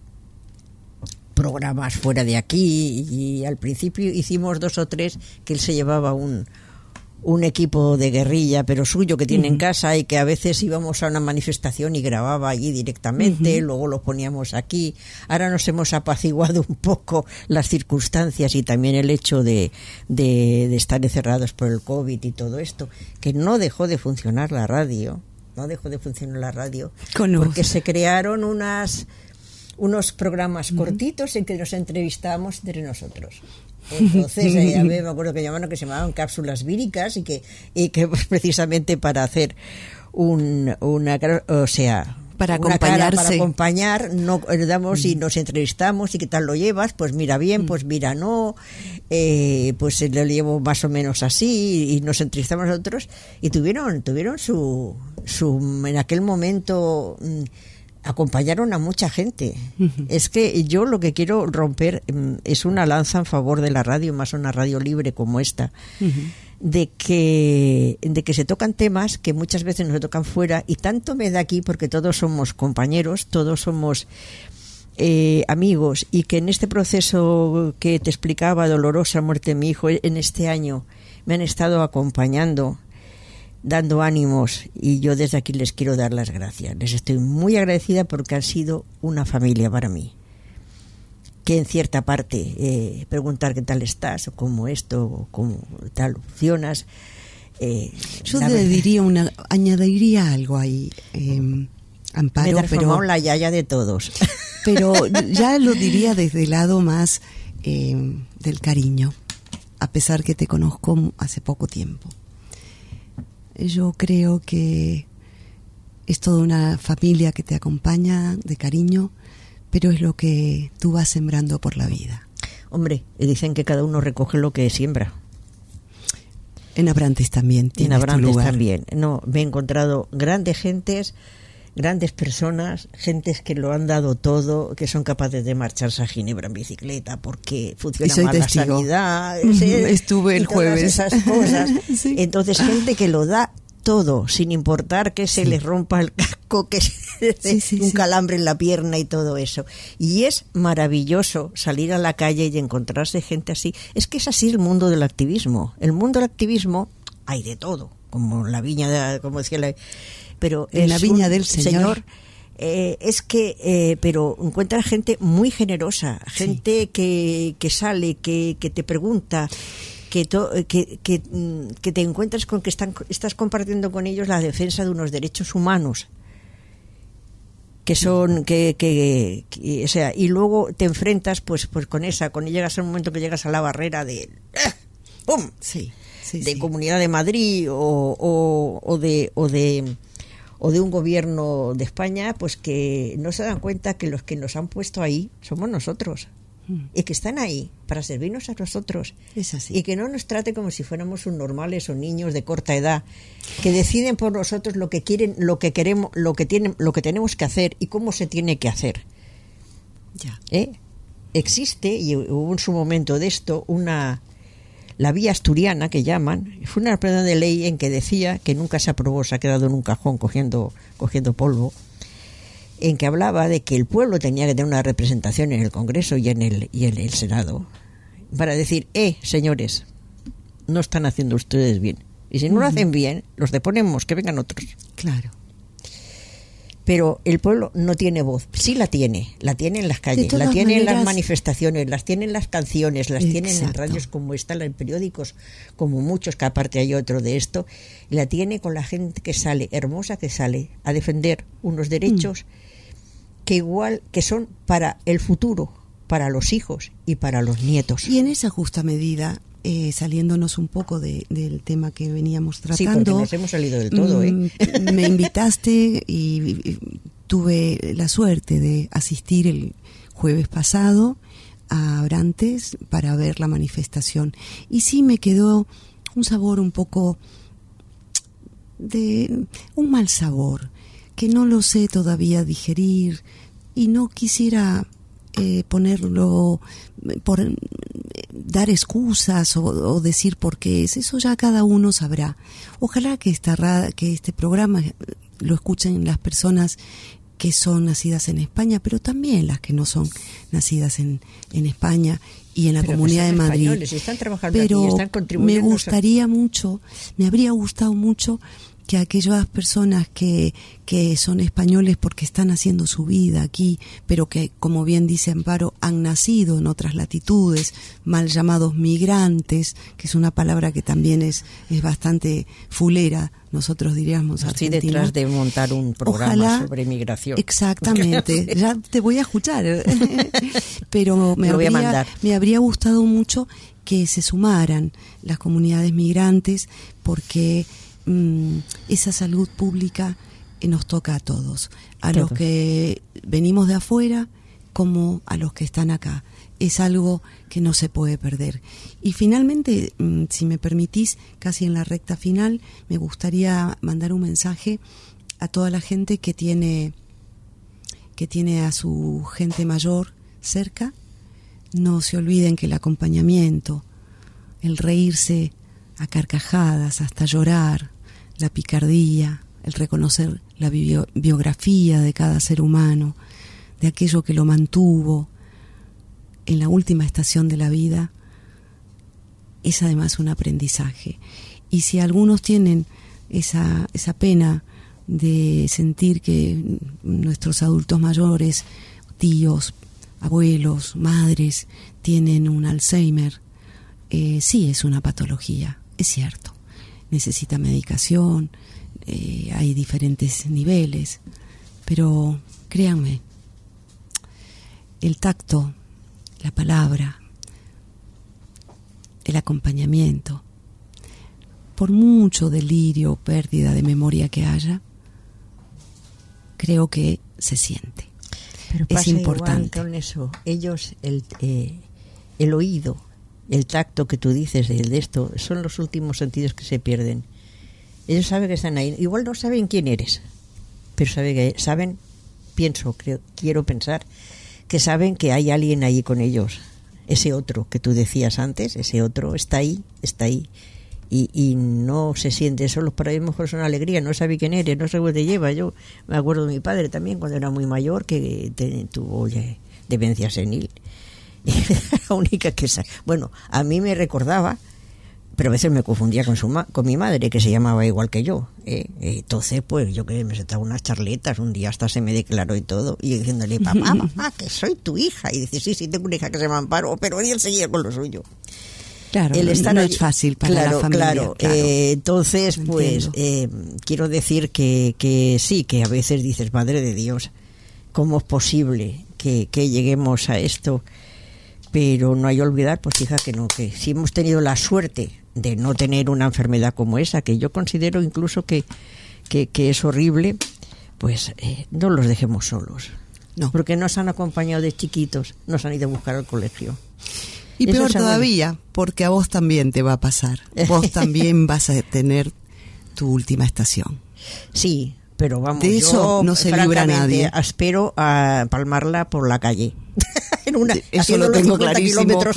Speaker 1: programas fuera de aquí y al principio hicimos dos o tres que él se llevaba un un equipo de guerrilla pero suyo que tiene uh-huh. en casa y que a veces íbamos a una manifestación y grababa allí directamente, uh-huh. luego lo poníamos aquí. Ahora nos hemos apaciguado un poco las circunstancias y también el hecho de, de, de estar encerrados por el COVID y todo esto, que no dejó de funcionar la radio, no dejó de funcionar la radio
Speaker 2: Conozco.
Speaker 1: Porque se crearon unas unos programas uh-huh. cortitos en que nos entrevistábamos entre nosotros. Entonces, eh, a mí me acuerdo que llamaban que se llamaban cápsulas víricas y que y que pues, precisamente para hacer un una o sea
Speaker 2: para
Speaker 1: una
Speaker 2: acompañarse
Speaker 1: cara para acompañar no damos uh-huh. y nos entrevistamos y qué tal lo llevas, pues mira bien, uh-huh. pues mira no, eh, pues lo llevo más o menos así y nos entrevistamos nosotros y tuvieron tuvieron su su en aquel momento acompañaron a mucha gente. Uh-huh. Es que yo lo que quiero romper um, es una lanza en favor de la radio, más una radio libre como esta, uh-huh. de que de que se tocan temas que muchas veces no se tocan fuera y tanto me da aquí porque todos somos compañeros, todos somos eh, amigos y que en este proceso que te explicaba, dolorosa muerte de mi hijo, en este año me han estado acompañando, dando ánimos y yo desde aquí les quiero dar las gracias. Les estoy muy agradecida porque han sido una familia para mí. Que en cierta parte eh, preguntar qué tal estás o cómo esto o cómo tal funcionas. Eh,
Speaker 2: yo te diría una, añadiría algo ahí, eh, Amparo,
Speaker 1: me he transformado
Speaker 2: pero
Speaker 1: en la yaya de todos.
Speaker 2: Pero ya lo diría desde el lado más eh, del cariño, a pesar que te conozco hace poco tiempo. Yo creo que es toda una familia que te acompaña de cariño, pero es lo que tú vas sembrando por la vida.
Speaker 1: Hombre, dicen que cada uno recoge lo que siembra.
Speaker 2: En Abrantes también tienes
Speaker 1: En Abrantes
Speaker 2: tu lugar.
Speaker 1: también. No, me he encontrado grandes gentes, grandes personas, gentes que lo han dado todo, que son capaces de marcharse a Ginebra en bicicleta porque funciona mal la sanidad.
Speaker 2: ¿sí? Estuve el jueves.
Speaker 1: Esas cosas.
Speaker 2: Sí.
Speaker 1: Entonces, gente que lo da todo, sin importar que se sí. les rompa el casco, que se sí, sí, un sí. calambre en la pierna y todo eso. Y es maravilloso salir a la calle y encontrarse gente así. Es que es así el mundo del activismo. El mundo del activismo hay de todo, como la viña, de, como decía la... Pero
Speaker 2: en la viña del Señor,
Speaker 1: señor eh, es que eh, pero encuentra gente muy generosa, gente sí. que, que sale, que, que te pregunta, que, to, que, que, que te encuentras con que están, estás compartiendo con ellos la defensa de unos derechos humanos que son que, que, que o sea, y luego te enfrentas pues pues con esa, con llegas a un momento que llegas a la barrera de ¡pum!
Speaker 2: Sí, sí,
Speaker 1: de
Speaker 2: sí.
Speaker 1: Comunidad de Madrid o, o, o de o de o de un gobierno de España, pues que no se dan cuenta que los que nos han puesto ahí somos nosotros mm. y que están ahí para servirnos a nosotros.
Speaker 2: Es así.
Speaker 1: Y que no nos trate como si fuéramos subnormales o niños de corta edad que deciden por nosotros lo que quieren, lo que queremos, lo que tienen, lo que tenemos que hacer y cómo se tiene que hacer.
Speaker 2: Ya.
Speaker 1: ¿Eh? existe, y hubo en su momento de esto, una la vía asturiana que llaman, fue una proposición de ley en que decía, que nunca se aprobó, se ha quedado en un cajón cogiendo, cogiendo polvo, en que hablaba de que el pueblo tenía que tener una representación en el Congreso y en el, y en el Senado, para decir, eh, señores, no están haciendo ustedes bien. Y si no uh-huh. lo hacen bien, los deponemos, que vengan otros.
Speaker 2: Claro.
Speaker 1: Pero el pueblo no tiene voz. Sí la tiene, la tiene en las calles, la tiene maneras... en las manifestaciones, las tiene en las canciones, las Exacto. tiene en radios como esta, en periódicos como muchos, que aparte hay otro de esto, y la tiene con la gente que sale, hermosa que sale, a defender unos derechos mm. que igual que son para el futuro, para los hijos y para los nietos.
Speaker 2: Y en esa justa medida, eh, saliéndonos un poco de, del tema que veníamos tratando.
Speaker 1: Sí, porque nos hemos salido del todo, ¿eh?
Speaker 2: Me invitaste y, y tuve la suerte de asistir el jueves pasado a Abrantes para ver la manifestación. Y sí me quedó un sabor un poco de un mal sabor, que no lo sé todavía digerir y no quisiera eh, ponerlo por dar excusas o, o decir por qué es, eso ya cada uno sabrá. Ojalá que esta que este programa lo escuchen las personas que son nacidas en España, pero también las que no son nacidas en, en España y en la pero Comunidad de Madrid.
Speaker 1: Y están trabajando
Speaker 2: pero
Speaker 1: aquí, están contribuyendo.
Speaker 2: Me gustaría mucho, me habría gustado mucho que aquellas personas que, que son españoles porque están haciendo su vida aquí, pero que, como bien dice Amparo, han nacido en otras latitudes, mal llamados migrantes, que es una palabra que también es, es bastante fulera, nosotros diríamos
Speaker 1: Estoy
Speaker 2: Argentina.
Speaker 1: detrás de montar un programa
Speaker 2: Ojalá,
Speaker 1: sobre migración.
Speaker 2: Exactamente, ya te voy a escuchar, pero me,
Speaker 1: Lo voy
Speaker 2: habría,
Speaker 1: a mandar.
Speaker 2: me habría gustado mucho que se sumaran las comunidades migrantes, porque mm, esa salud pública nos toca a todos, a
Speaker 1: Todo.
Speaker 2: los que venimos de afuera como a los que están acá. Es algo que no se puede perder. Y finalmente, mm, si me permitís, casi en la recta final, me gustaría mandar un mensaje a toda la gente que tiene, que tiene a su gente mayor cerca. No se olviden que el acompañamiento, el reírse a carcajadas hasta llorar, la picardía, el reconocer la bio- biografía de cada ser humano, de aquello que lo mantuvo en la última estación de la vida, es además un aprendizaje. Y si algunos tienen esa, esa pena de sentir que nuestros adultos mayores, tíos, abuelos, madres, tienen un Alzheimer, eh, sí es una patología, es cierto. Necesita medicación, eh, hay diferentes niveles, pero créanme, el tacto, la palabra, el acompañamiento, por mucho delirio o pérdida de memoria que haya, creo que se siente.
Speaker 1: Pero
Speaker 2: es
Speaker 1: pasa
Speaker 2: importante.
Speaker 1: Igual con eso. Ellos, el, eh, el oído, el tacto que tú dices de, de esto, son los últimos sentidos que se pierden. Ellos saben que están ahí. Igual no saben quién eres, pero saben, que, saben pienso, creo, quiero pensar, que saben que hay alguien ahí con ellos. Ese otro que tú decías antes, ese otro está ahí, está ahí. Y, y no se siente solo. Para ellos mejor es una alegría, no sabe quién eres, no sabe dónde te lleva. Yo me acuerdo de mi padre también cuando era muy mayor, que te, tuvo ya demencia senil. La única que sa- bueno, a mí me recordaba, pero a veces me confundía con su ma- con mi madre, que se llamaba igual que yo. ¿eh? Entonces, pues yo que me sentaba unas charletas, un día hasta se me declaró y todo, y yo diciéndole, papá, papá, que soy tu hija. Y dice, sí, sí, tengo una hija que se llama Amparo, pero él seguía con lo suyo.
Speaker 2: Claro,
Speaker 1: El estar
Speaker 2: no
Speaker 1: allí,
Speaker 2: es fácil para
Speaker 1: claro,
Speaker 2: la familia.
Speaker 1: Claro,
Speaker 2: claro.
Speaker 1: Eh, entonces,
Speaker 2: Lo
Speaker 1: pues, eh, quiero decir que, que sí, que a veces dices, madre de Dios, ¿cómo es posible que, que lleguemos a esto? Pero no hay que olvidar, pues hija, que no, que si hemos tenido la suerte de no tener una enfermedad como esa, que yo considero incluso que, que, que es horrible, pues eh, no los dejemos solos.
Speaker 2: No.
Speaker 1: Porque nos han acompañado de chiquitos, nos han ido a buscar al colegio.
Speaker 2: Y
Speaker 1: Eso
Speaker 2: peor
Speaker 1: es algo-
Speaker 2: todavía, porque a vos también te va a pasar. Vos también vas a tener tu última estación.
Speaker 1: Sí, pero vamos,
Speaker 2: De eso
Speaker 1: yo,
Speaker 2: no se libra
Speaker 1: francamente,
Speaker 2: nadie.
Speaker 1: espero a palmarla por la calle. en una,
Speaker 2: eso lo tengo clarísimo.
Speaker 1: Kilómetros.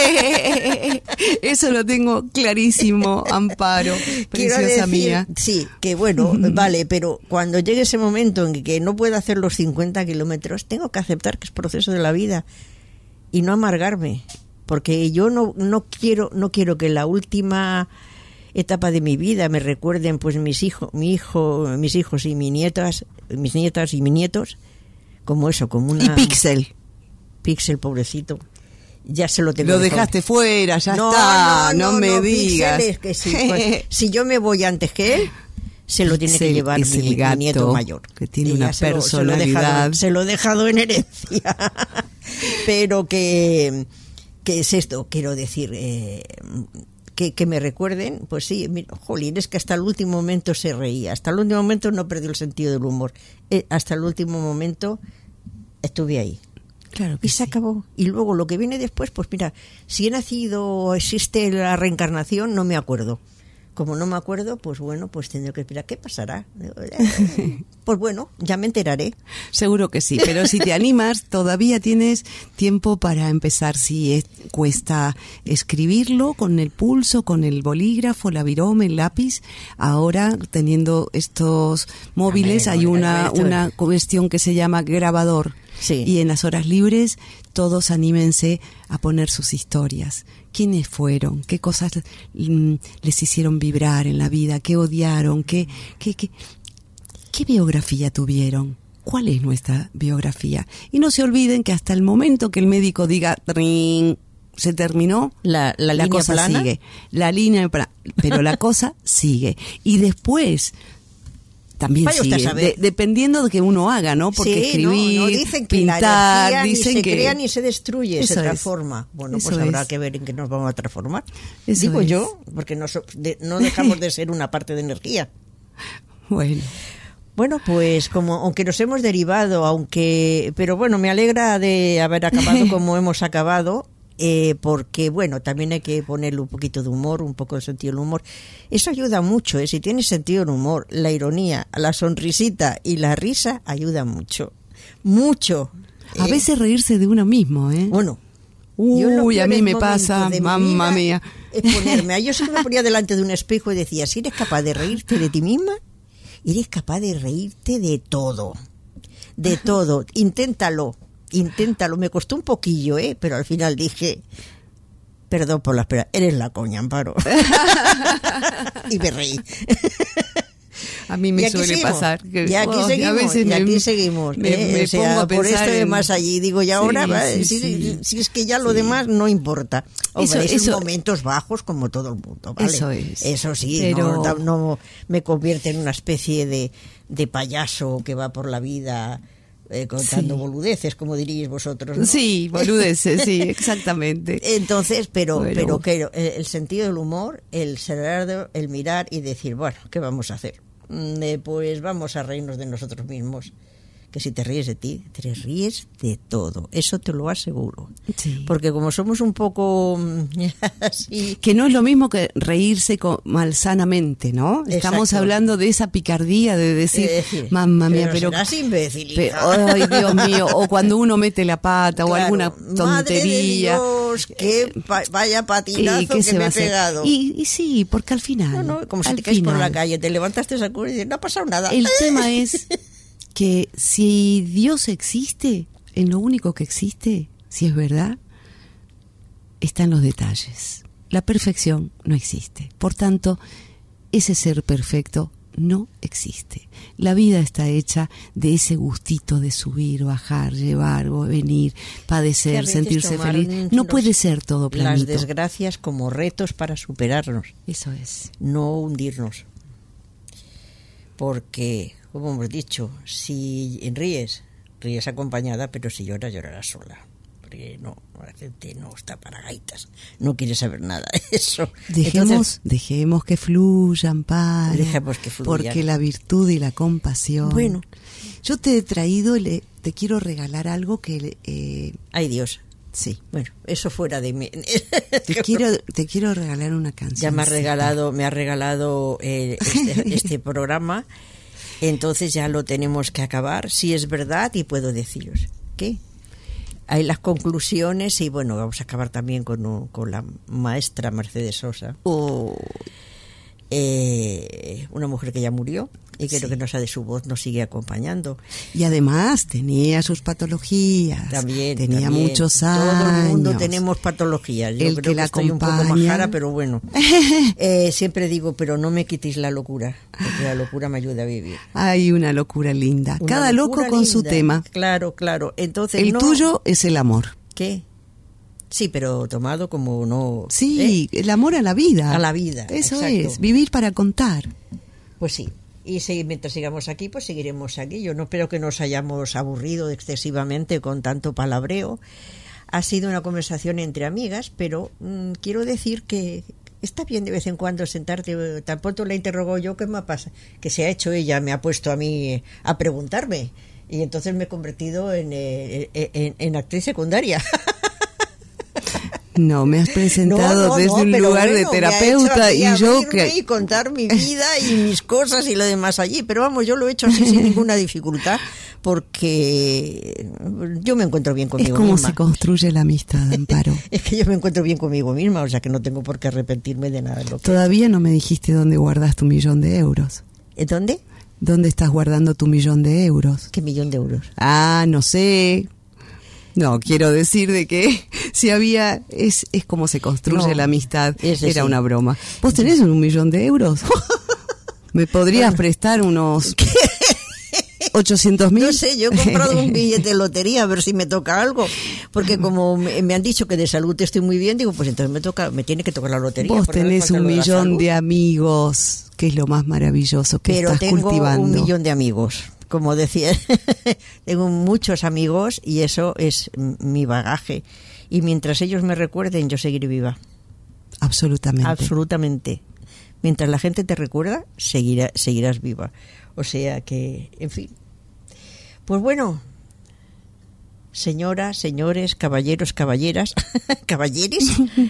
Speaker 2: Eso lo tengo clarísimo, Amparo, preciosa
Speaker 1: decir,
Speaker 2: mía.
Speaker 1: Sí, que bueno, vale, pero cuando llegue ese momento en que no pueda hacer los cincuenta kilómetros, tengo que aceptar que es proceso de la vida y no amargarme, porque yo no no quiero no quiero que la última etapa de mi vida me recuerden pues mis hijos, mi hijo, mis hijos y mis nietas, mis nietas y mis nietos, como eso, como una...
Speaker 2: Y Pixel.
Speaker 1: Pixel, pobrecito. Ya se lo tengo.
Speaker 2: Lo
Speaker 1: dejado.
Speaker 2: dejaste fuera, ya
Speaker 1: no,
Speaker 2: está, no,
Speaker 1: no, no
Speaker 2: me
Speaker 1: no,
Speaker 2: digas.
Speaker 1: Pixel es que sí, pues, si yo me voy antes que él, se lo tiene
Speaker 2: Pixel
Speaker 1: que llevar
Speaker 2: es
Speaker 1: mi,
Speaker 2: el gato,
Speaker 1: mi nieto mayor.
Speaker 2: que tiene
Speaker 1: Y
Speaker 2: una
Speaker 1: se lo-
Speaker 2: personalidad.
Speaker 1: Se lo, he dejado, se lo he dejado en herencia. Pero que, que es esto, quiero decir... Eh, Que, que me recuerden, pues sí, mira, jolín, es que hasta el último momento se reía, hasta el último momento no perdió el sentido del humor, eh, hasta el último momento estuve ahí.
Speaker 2: Claro que
Speaker 1: Y se
Speaker 2: sí.
Speaker 1: acabó. Y luego lo que viene después, pues mira, si he nacido o existe la reencarnación, no me acuerdo. Como no me acuerdo, pues bueno, pues tendré que esperar. ¿Qué pasará? Pues bueno, ya me enteraré.
Speaker 2: Seguro que sí, pero si te animas, todavía tienes tiempo para empezar. Si es, cuesta escribirlo con el pulso, con el bolígrafo, la virome, el lápiz. Ahora, teniendo estos móviles,
Speaker 1: Hombre,
Speaker 2: hay
Speaker 1: bueno,
Speaker 2: una,
Speaker 1: esto-
Speaker 2: una cuestión que se llama grabador.
Speaker 1: Sí.
Speaker 2: Y en las horas libres, todos anímense a poner sus historias. ¿Quiénes fueron? ¿Qué cosas mm, les hicieron vibrar en la vida? ¿Qué odiaron? ¿Qué, qué, qué, qué biografía tuvieron? ¿Cuál es nuestra biografía? Y no se olviden que hasta el momento que el médico diga "Trin", se terminó,
Speaker 1: La, la,
Speaker 2: la
Speaker 1: línea
Speaker 2: cosa
Speaker 1: plana.
Speaker 2: sigue. La línea plana, pero la cosa sigue. Y después también
Speaker 1: Vaya usted a
Speaker 2: sigue,
Speaker 1: saber.
Speaker 2: de- dependiendo de que uno haga, ¿no? Porque
Speaker 1: Sí,
Speaker 2: escribir,
Speaker 1: no, no, dicen que la
Speaker 2: pintar,
Speaker 1: energía
Speaker 2: dicen
Speaker 1: ni se
Speaker 2: que
Speaker 1: crea ni se destruye,
Speaker 2: Eso
Speaker 1: se
Speaker 2: es.
Speaker 1: transforma. Bueno,
Speaker 2: Eso
Speaker 1: pues habrá
Speaker 2: es.
Speaker 1: que ver en qué nos vamos a transformar.
Speaker 2: Eso
Speaker 1: Digo
Speaker 2: es.
Speaker 1: yo, porque no, so- de- no dejamos de ser una parte de energía.
Speaker 2: Bueno,
Speaker 1: Bueno, pues como aunque nos hemos derivado, aunque pero bueno, me alegra de haber acabado como hemos acabado, eh, porque bueno, también hay que ponerle un poquito de humor, un poco de sentido del humor. Eso ayuda mucho, ¿eh? Si tienes sentido del humor, la ironía, la sonrisita y la risa ayuda mucho, mucho.
Speaker 2: a
Speaker 1: Eh,
Speaker 2: veces reírse de uno mismo, ¿eh?
Speaker 1: bueno. Yo en los
Speaker 2: Uy, a mí
Speaker 1: peores
Speaker 2: me
Speaker 1: momentos
Speaker 2: pasa,
Speaker 1: de mi
Speaker 2: mamma
Speaker 1: vida,
Speaker 2: mía.
Speaker 1: es ponerme, yo siempre me ponía delante de un espejo y decía, si eres capaz de reírte de ti misma, eres capaz de reírte de todo, de todo, inténtalo, inténtalo, me costó un poquillo, ¿eh? Pero al final dije, perdón por la espera, eres la coña, Amparo. Y me reí.
Speaker 2: A mí
Speaker 1: Y
Speaker 2: me
Speaker 1: aquí
Speaker 2: suele
Speaker 1: seguimos,
Speaker 2: pasar que
Speaker 1: y aquí
Speaker 2: oh,
Speaker 1: seguimos,
Speaker 2: a veces
Speaker 1: y
Speaker 2: me,
Speaker 1: aquí seguimos,
Speaker 2: me,
Speaker 1: ¿eh?
Speaker 2: me
Speaker 1: O sea,
Speaker 2: pongo a
Speaker 1: por
Speaker 2: pensar
Speaker 1: esto y
Speaker 2: en-
Speaker 1: más allí, digo, y ahora,
Speaker 2: Sí,
Speaker 1: va,
Speaker 2: sí,
Speaker 1: si,
Speaker 2: sí.
Speaker 1: si es que ya lo
Speaker 2: Sí.
Speaker 1: demás no importa. Hombre,
Speaker 2: Eso-
Speaker 1: esos
Speaker 2: eso-
Speaker 1: momentos bajos como todo el mundo, ¿vale?
Speaker 2: Eso es.
Speaker 1: Eso sí,
Speaker 2: Pero-
Speaker 1: no, da- no me convierte en una especie de, de payaso que va por la vida eh, contando
Speaker 2: Sí.
Speaker 1: boludeces, como diríais vosotros, ¿no?
Speaker 2: Sí, boludeces, sí, exactamente.
Speaker 1: Entonces, pero,
Speaker 2: Bueno.
Speaker 1: pero que el, el sentido del humor, el ser, el mirar y decir, bueno, ¿qué vamos a hacer? Mm, eh, pues vamos a reírnos de nosotros mismos. Que si te ríes de ti, te ríes de todo. Eso te lo aseguro.
Speaker 2: Sí.
Speaker 1: Porque como somos un poco mm, así...
Speaker 2: Que no es lo mismo que reírse con, malsanamente, ¿no? Estamos
Speaker 1: Exacto.
Speaker 2: hablando de esa picardía de decir,
Speaker 1: de decir,
Speaker 2: mamma mía, pero...
Speaker 1: serás imbécil,
Speaker 2: pero-
Speaker 1: hija".
Speaker 2: ay, Dios mío, o cuando uno mete la pata o
Speaker 1: Claro,
Speaker 2: alguna
Speaker 1: Madre de
Speaker 2: tontería.
Speaker 1: Dios, qué pa- vaya patinazo
Speaker 2: ¿Y qué
Speaker 1: que
Speaker 2: se
Speaker 1: me
Speaker 2: va
Speaker 1: he
Speaker 2: a hacer?
Speaker 1: pegado.
Speaker 2: Y, y sí, porque al final...
Speaker 1: No, no, como si
Speaker 2: al
Speaker 1: te caes por la
Speaker 2: final,
Speaker 1: calle, te levantaste esa curva y dices, no ha pasado nada.
Speaker 2: El tema es que si Dios existe, en lo único que existe, si es verdad, está en los detalles. La perfección no existe. Por tanto, ese ser perfecto no existe. La vida está hecha de ese gustito de subir, bajar, llevar, venir,
Speaker 1: Que a
Speaker 2: padecer,
Speaker 1: veces
Speaker 2: sentirse
Speaker 1: tomar
Speaker 2: feliz.
Speaker 1: los-
Speaker 2: No puede ser todo
Speaker 1: Las
Speaker 2: planito.
Speaker 1: desgracias como retos para superarnos,
Speaker 2: Eso es.
Speaker 1: no hundirnos. Porque, como hemos dicho, si ríes, ríes acompañada, pero si lloras, llorarás sola. Porque no, la gente no está para gaitas, no quiere saber nada de eso.
Speaker 2: Dejemos,
Speaker 1: Entonces,
Speaker 2: dejemos que fluyan, para.
Speaker 1: Dejemos que fluyan.
Speaker 2: Porque la virtud y la compasión.
Speaker 1: Bueno.
Speaker 2: Yo te he traído, le, te quiero regalar algo que, eh,
Speaker 1: ay Dios,
Speaker 2: sí,
Speaker 1: bueno, eso fuera de mí.
Speaker 2: te quiero, te quiero regalar una canción.
Speaker 1: Ya me ha regalado, me ha regalado eh, este, este programa, entonces ya lo tenemos que acabar, si es verdad, y puedo deciros. ¿Qué? hay las conclusiones y bueno, vamos a acabar también con, un, con la maestra Mercedes Sosa.
Speaker 2: Oh.
Speaker 1: Eh, una mujer que ya murió y que
Speaker 2: Sí.
Speaker 1: lo que no sea de su voz nos sigue acompañando.
Speaker 2: Y además tenía sus patologías.
Speaker 1: También
Speaker 2: tenía
Speaker 1: también.
Speaker 2: muchos
Speaker 1: Todo
Speaker 2: años.
Speaker 1: el mundo tenemos patologías. Yo
Speaker 2: El
Speaker 1: creo
Speaker 2: que
Speaker 1: que,
Speaker 2: la
Speaker 1: estoy un poco
Speaker 2: acompaña.
Speaker 1: majara, pero bueno. Eh, siempre digo, pero no me quitéis la locura, porque la locura me ayuda a vivir.
Speaker 2: Hay una locura linda.
Speaker 1: Una
Speaker 2: Cada
Speaker 1: locura
Speaker 2: loco con su
Speaker 1: linda.
Speaker 2: tema.
Speaker 1: Claro, claro. Entonces,
Speaker 2: El
Speaker 1: no-
Speaker 2: tuyo es el amor.
Speaker 1: ¿Qué? Sí, pero tomado como no...
Speaker 2: Sí,
Speaker 1: ¿eh?
Speaker 2: el amor a la vida.
Speaker 1: A la vida,
Speaker 2: Eso
Speaker 1: exacto.
Speaker 2: es, vivir para contar.
Speaker 1: Pues sí. Y si, mientras sigamos aquí, pues seguiremos aquí. Yo no espero que nos hayamos aburrido excesivamente con tanto palabreo. Ha sido una conversación entre amigas, pero mmm, quiero decir que está bien de vez en cuando sentarte. Tampoco la interrogo yo, ¿qué me pasa? Que se ha hecho ella, me ha puesto a mí a preguntarme. Y entonces me he convertido en, eh, en, en actriz secundaria.
Speaker 2: No, me has presentado
Speaker 1: No, no,
Speaker 2: desde
Speaker 1: no,
Speaker 2: un
Speaker 1: pero
Speaker 2: lugar
Speaker 1: bueno,
Speaker 2: de
Speaker 1: me ha
Speaker 2: terapeuta
Speaker 1: hecho
Speaker 2: y
Speaker 1: aquí
Speaker 2: yo
Speaker 1: abrirme
Speaker 2: que...
Speaker 1: y contar mi vida y mis cosas y lo demás allí, pero vamos, yo lo he hecho así sin ninguna dificultad porque yo me encuentro bien
Speaker 2: Es
Speaker 1: conmigo
Speaker 2: como
Speaker 1: misma.
Speaker 2: se construye la amistad, Amparo.
Speaker 1: Es que yo me encuentro bien conmigo misma, o sea que no tengo por qué arrepentirme de nada de lo que...
Speaker 2: Todavía no me dijiste dónde guardas tu millón de euros.
Speaker 1: ¿Eh, ¿Dónde?
Speaker 2: ¿Dónde estás guardando tu millón de euros?
Speaker 1: ¿Qué millón de euros?
Speaker 2: Ah, no sé. No, quiero decir de que si había... Es, es como se construye
Speaker 1: No,
Speaker 2: la amistad.
Speaker 1: ese
Speaker 2: Era
Speaker 1: sí.
Speaker 2: una broma. ¿Vos tenés un millón de euros? ¿Me podrías prestar unos ochocientos mil?
Speaker 1: No sé, yo he comprado un billete de lotería a ver si me toca algo, porque como me, me han dicho que de salud estoy muy bien, digo, pues entonces me toca, me tiene que tocar la lotería.
Speaker 2: Vos
Speaker 1: porque no me
Speaker 2: tenés
Speaker 1: falta
Speaker 2: un
Speaker 1: lo de la
Speaker 2: millón
Speaker 1: salud.
Speaker 2: de amigos, que es lo más maravilloso que
Speaker 1: Pero
Speaker 2: estás
Speaker 1: tengo
Speaker 2: cultivando.
Speaker 1: un millón de amigos, como decía, tengo muchos amigos y eso es m- mi bagaje. Y mientras ellos me recuerden, yo seguiré viva.
Speaker 2: Absolutamente.
Speaker 1: Absolutamente. Mientras la gente te recuerda, seguirá, seguirás viva. O sea que, en fin. Pues bueno, señoras, señores, caballeros, caballeras, caballeres,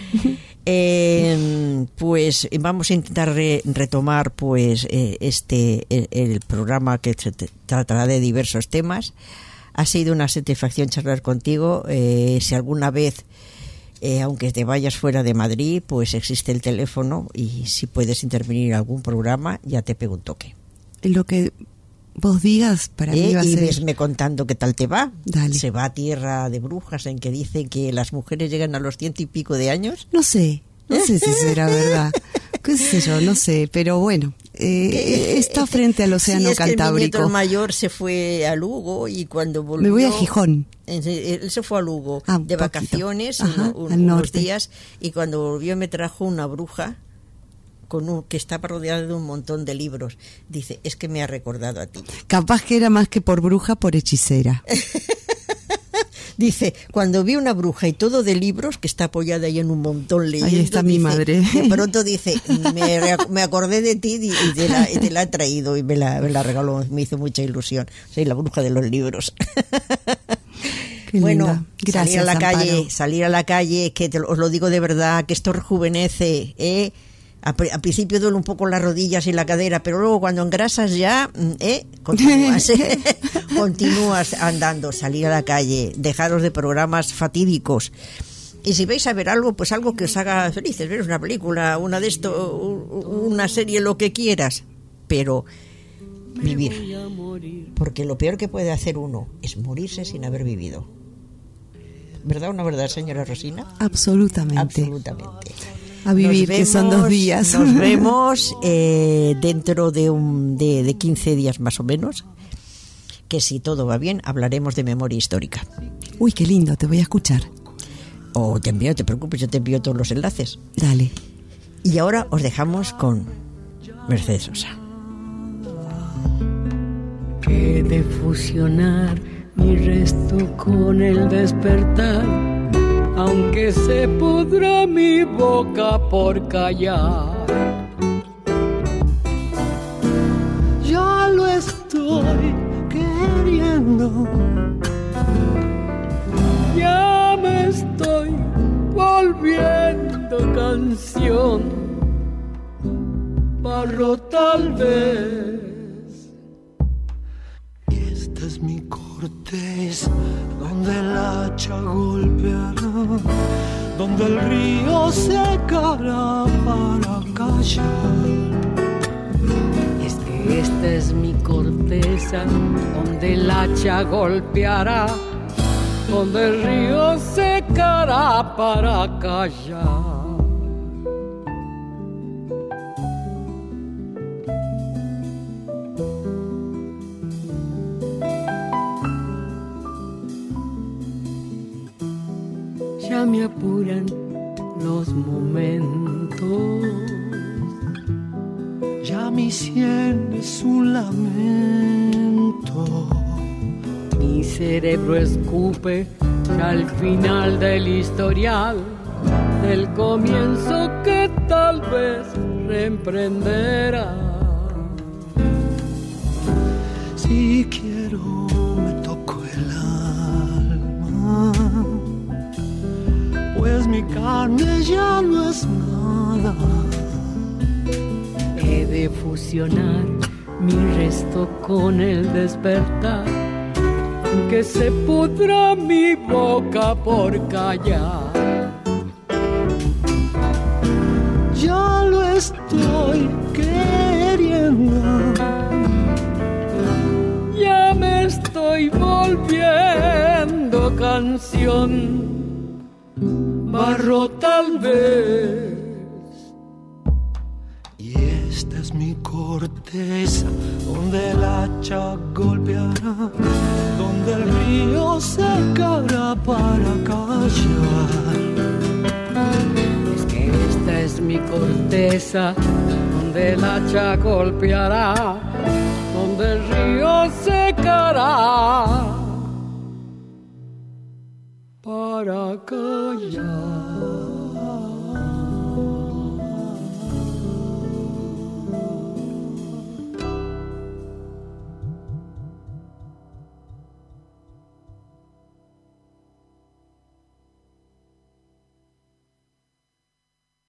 Speaker 1: eh, pues vamos a intentar re- retomar pues eh, este el, el programa que se t- tratará de diversos temas. Ha sido una satisfacción charlar contigo. Eh, si alguna vez, eh, aunque te vayas fuera de Madrid, pues existe el teléfono y si puedes intervenir en algún programa, ya te pego un toque.
Speaker 2: Lo que vos digas para
Speaker 1: Eh,
Speaker 2: mí va a
Speaker 1: y
Speaker 2: ser...
Speaker 1: vesme contando qué tal te va.
Speaker 2: Dale.
Speaker 1: Se va a tierra de brujas en que dicen que las mujeres llegan a los ciento y pico de años.
Speaker 2: No sé, no sé si será verdad. ¿Qué sé yo? No sé, pero bueno, eh, está frente al océano
Speaker 1: Sí, es que mi nieto
Speaker 2: Cantábrico.
Speaker 1: el mayor se fue a Lugo y cuando volvió...
Speaker 2: Me voy a Gijón.
Speaker 1: Él se fue a Lugo
Speaker 2: Ah, un
Speaker 1: de
Speaker 2: poquito.
Speaker 1: vacaciones
Speaker 2: Ajá,
Speaker 1: uno- un-
Speaker 2: al
Speaker 1: unos
Speaker 2: norte.
Speaker 1: días y cuando volvió me trajo una bruja con un, que estaba rodeada de un montón de libros. Dice, es que me ha recordado a ti.
Speaker 2: Capaz que era más que por bruja, por hechicera.
Speaker 1: Dice, cuando vi una bruja y todo de libros, que está apoyada ahí en un montón leyendo.
Speaker 2: Ahí está mi
Speaker 1: dice,
Speaker 2: madre.
Speaker 1: De pronto dice, me, re- me acordé de ti y, y te, la, y te la he traído y me la, me la regaló, me hizo mucha ilusión. Soy la bruja de los libros.
Speaker 2: Qué
Speaker 1: Bueno,
Speaker 2: linda. Gracias,
Speaker 1: salir a la
Speaker 2: Amparo.
Speaker 1: calle, salir a la calle, que te lo- os lo digo de verdad, que esto rejuvenece, ¿eh? A, pri- a principio duele un poco las rodillas y la cadera, pero luego cuando engrasas ya, ¿eh? Continúas, ¿eh? Continúas andando, salir a la calle, dejaros de programas fatídicos. Y si vais a ver algo, pues algo que os haga felices, ver una película, una de esto, u- una serie, lo que quieras, pero vivir. Porque lo peor que puede hacer uno es morirse sin haber vivido. ¿Verdad o no verdad, señora Rosina?
Speaker 2: Absolutamente.
Speaker 1: Absolutamente.
Speaker 2: A vivir,
Speaker 1: Nos
Speaker 2: que son dos días.
Speaker 1: Nos vemos eh, dentro de, un, de, de quince días más o menos, que si todo va bien, hablaremos de memoria histórica.
Speaker 2: Uy, qué lindo, te voy a escuchar.
Speaker 1: O te envío, no te preocupes, yo te envío todos los enlaces.
Speaker 2: Dale.
Speaker 1: Y ahora os dejamos con Mercedes Sosa.
Speaker 5: Que de fusionar mi resto con el despertar, aunque se pudra mi boca por callar, ya lo estoy queriendo, ya me estoy volviendo canción, barro tal vez. Estas
Speaker 3: es mi corteza, donde el hacha golpeará, donde el río secará para callar.
Speaker 5: Es que esta es mi corteza, donde el hacha golpeará, donde el río secará para callar. Ya me apuran los momentos,
Speaker 3: ya mi sien es un lamento.
Speaker 5: Mi cerebro escupe ya al final del historial, del comienzo que tal vez reemprenderá.
Speaker 3: Si quiero me toco el alma, pues mi carne ya no es nada.
Speaker 5: He de fusionar mi resto con el despertar, que se pudra mi boca por callar.
Speaker 3: Ya lo estoy queriendo,
Speaker 5: ya me estoy volviendo canción, barro tal vez.
Speaker 3: Y esta es mi corteza, donde el hacha golpeará, donde el río secará para callar.
Speaker 5: Es que esta es mi corteza, donde el hacha golpeará, donde el río secará para callar.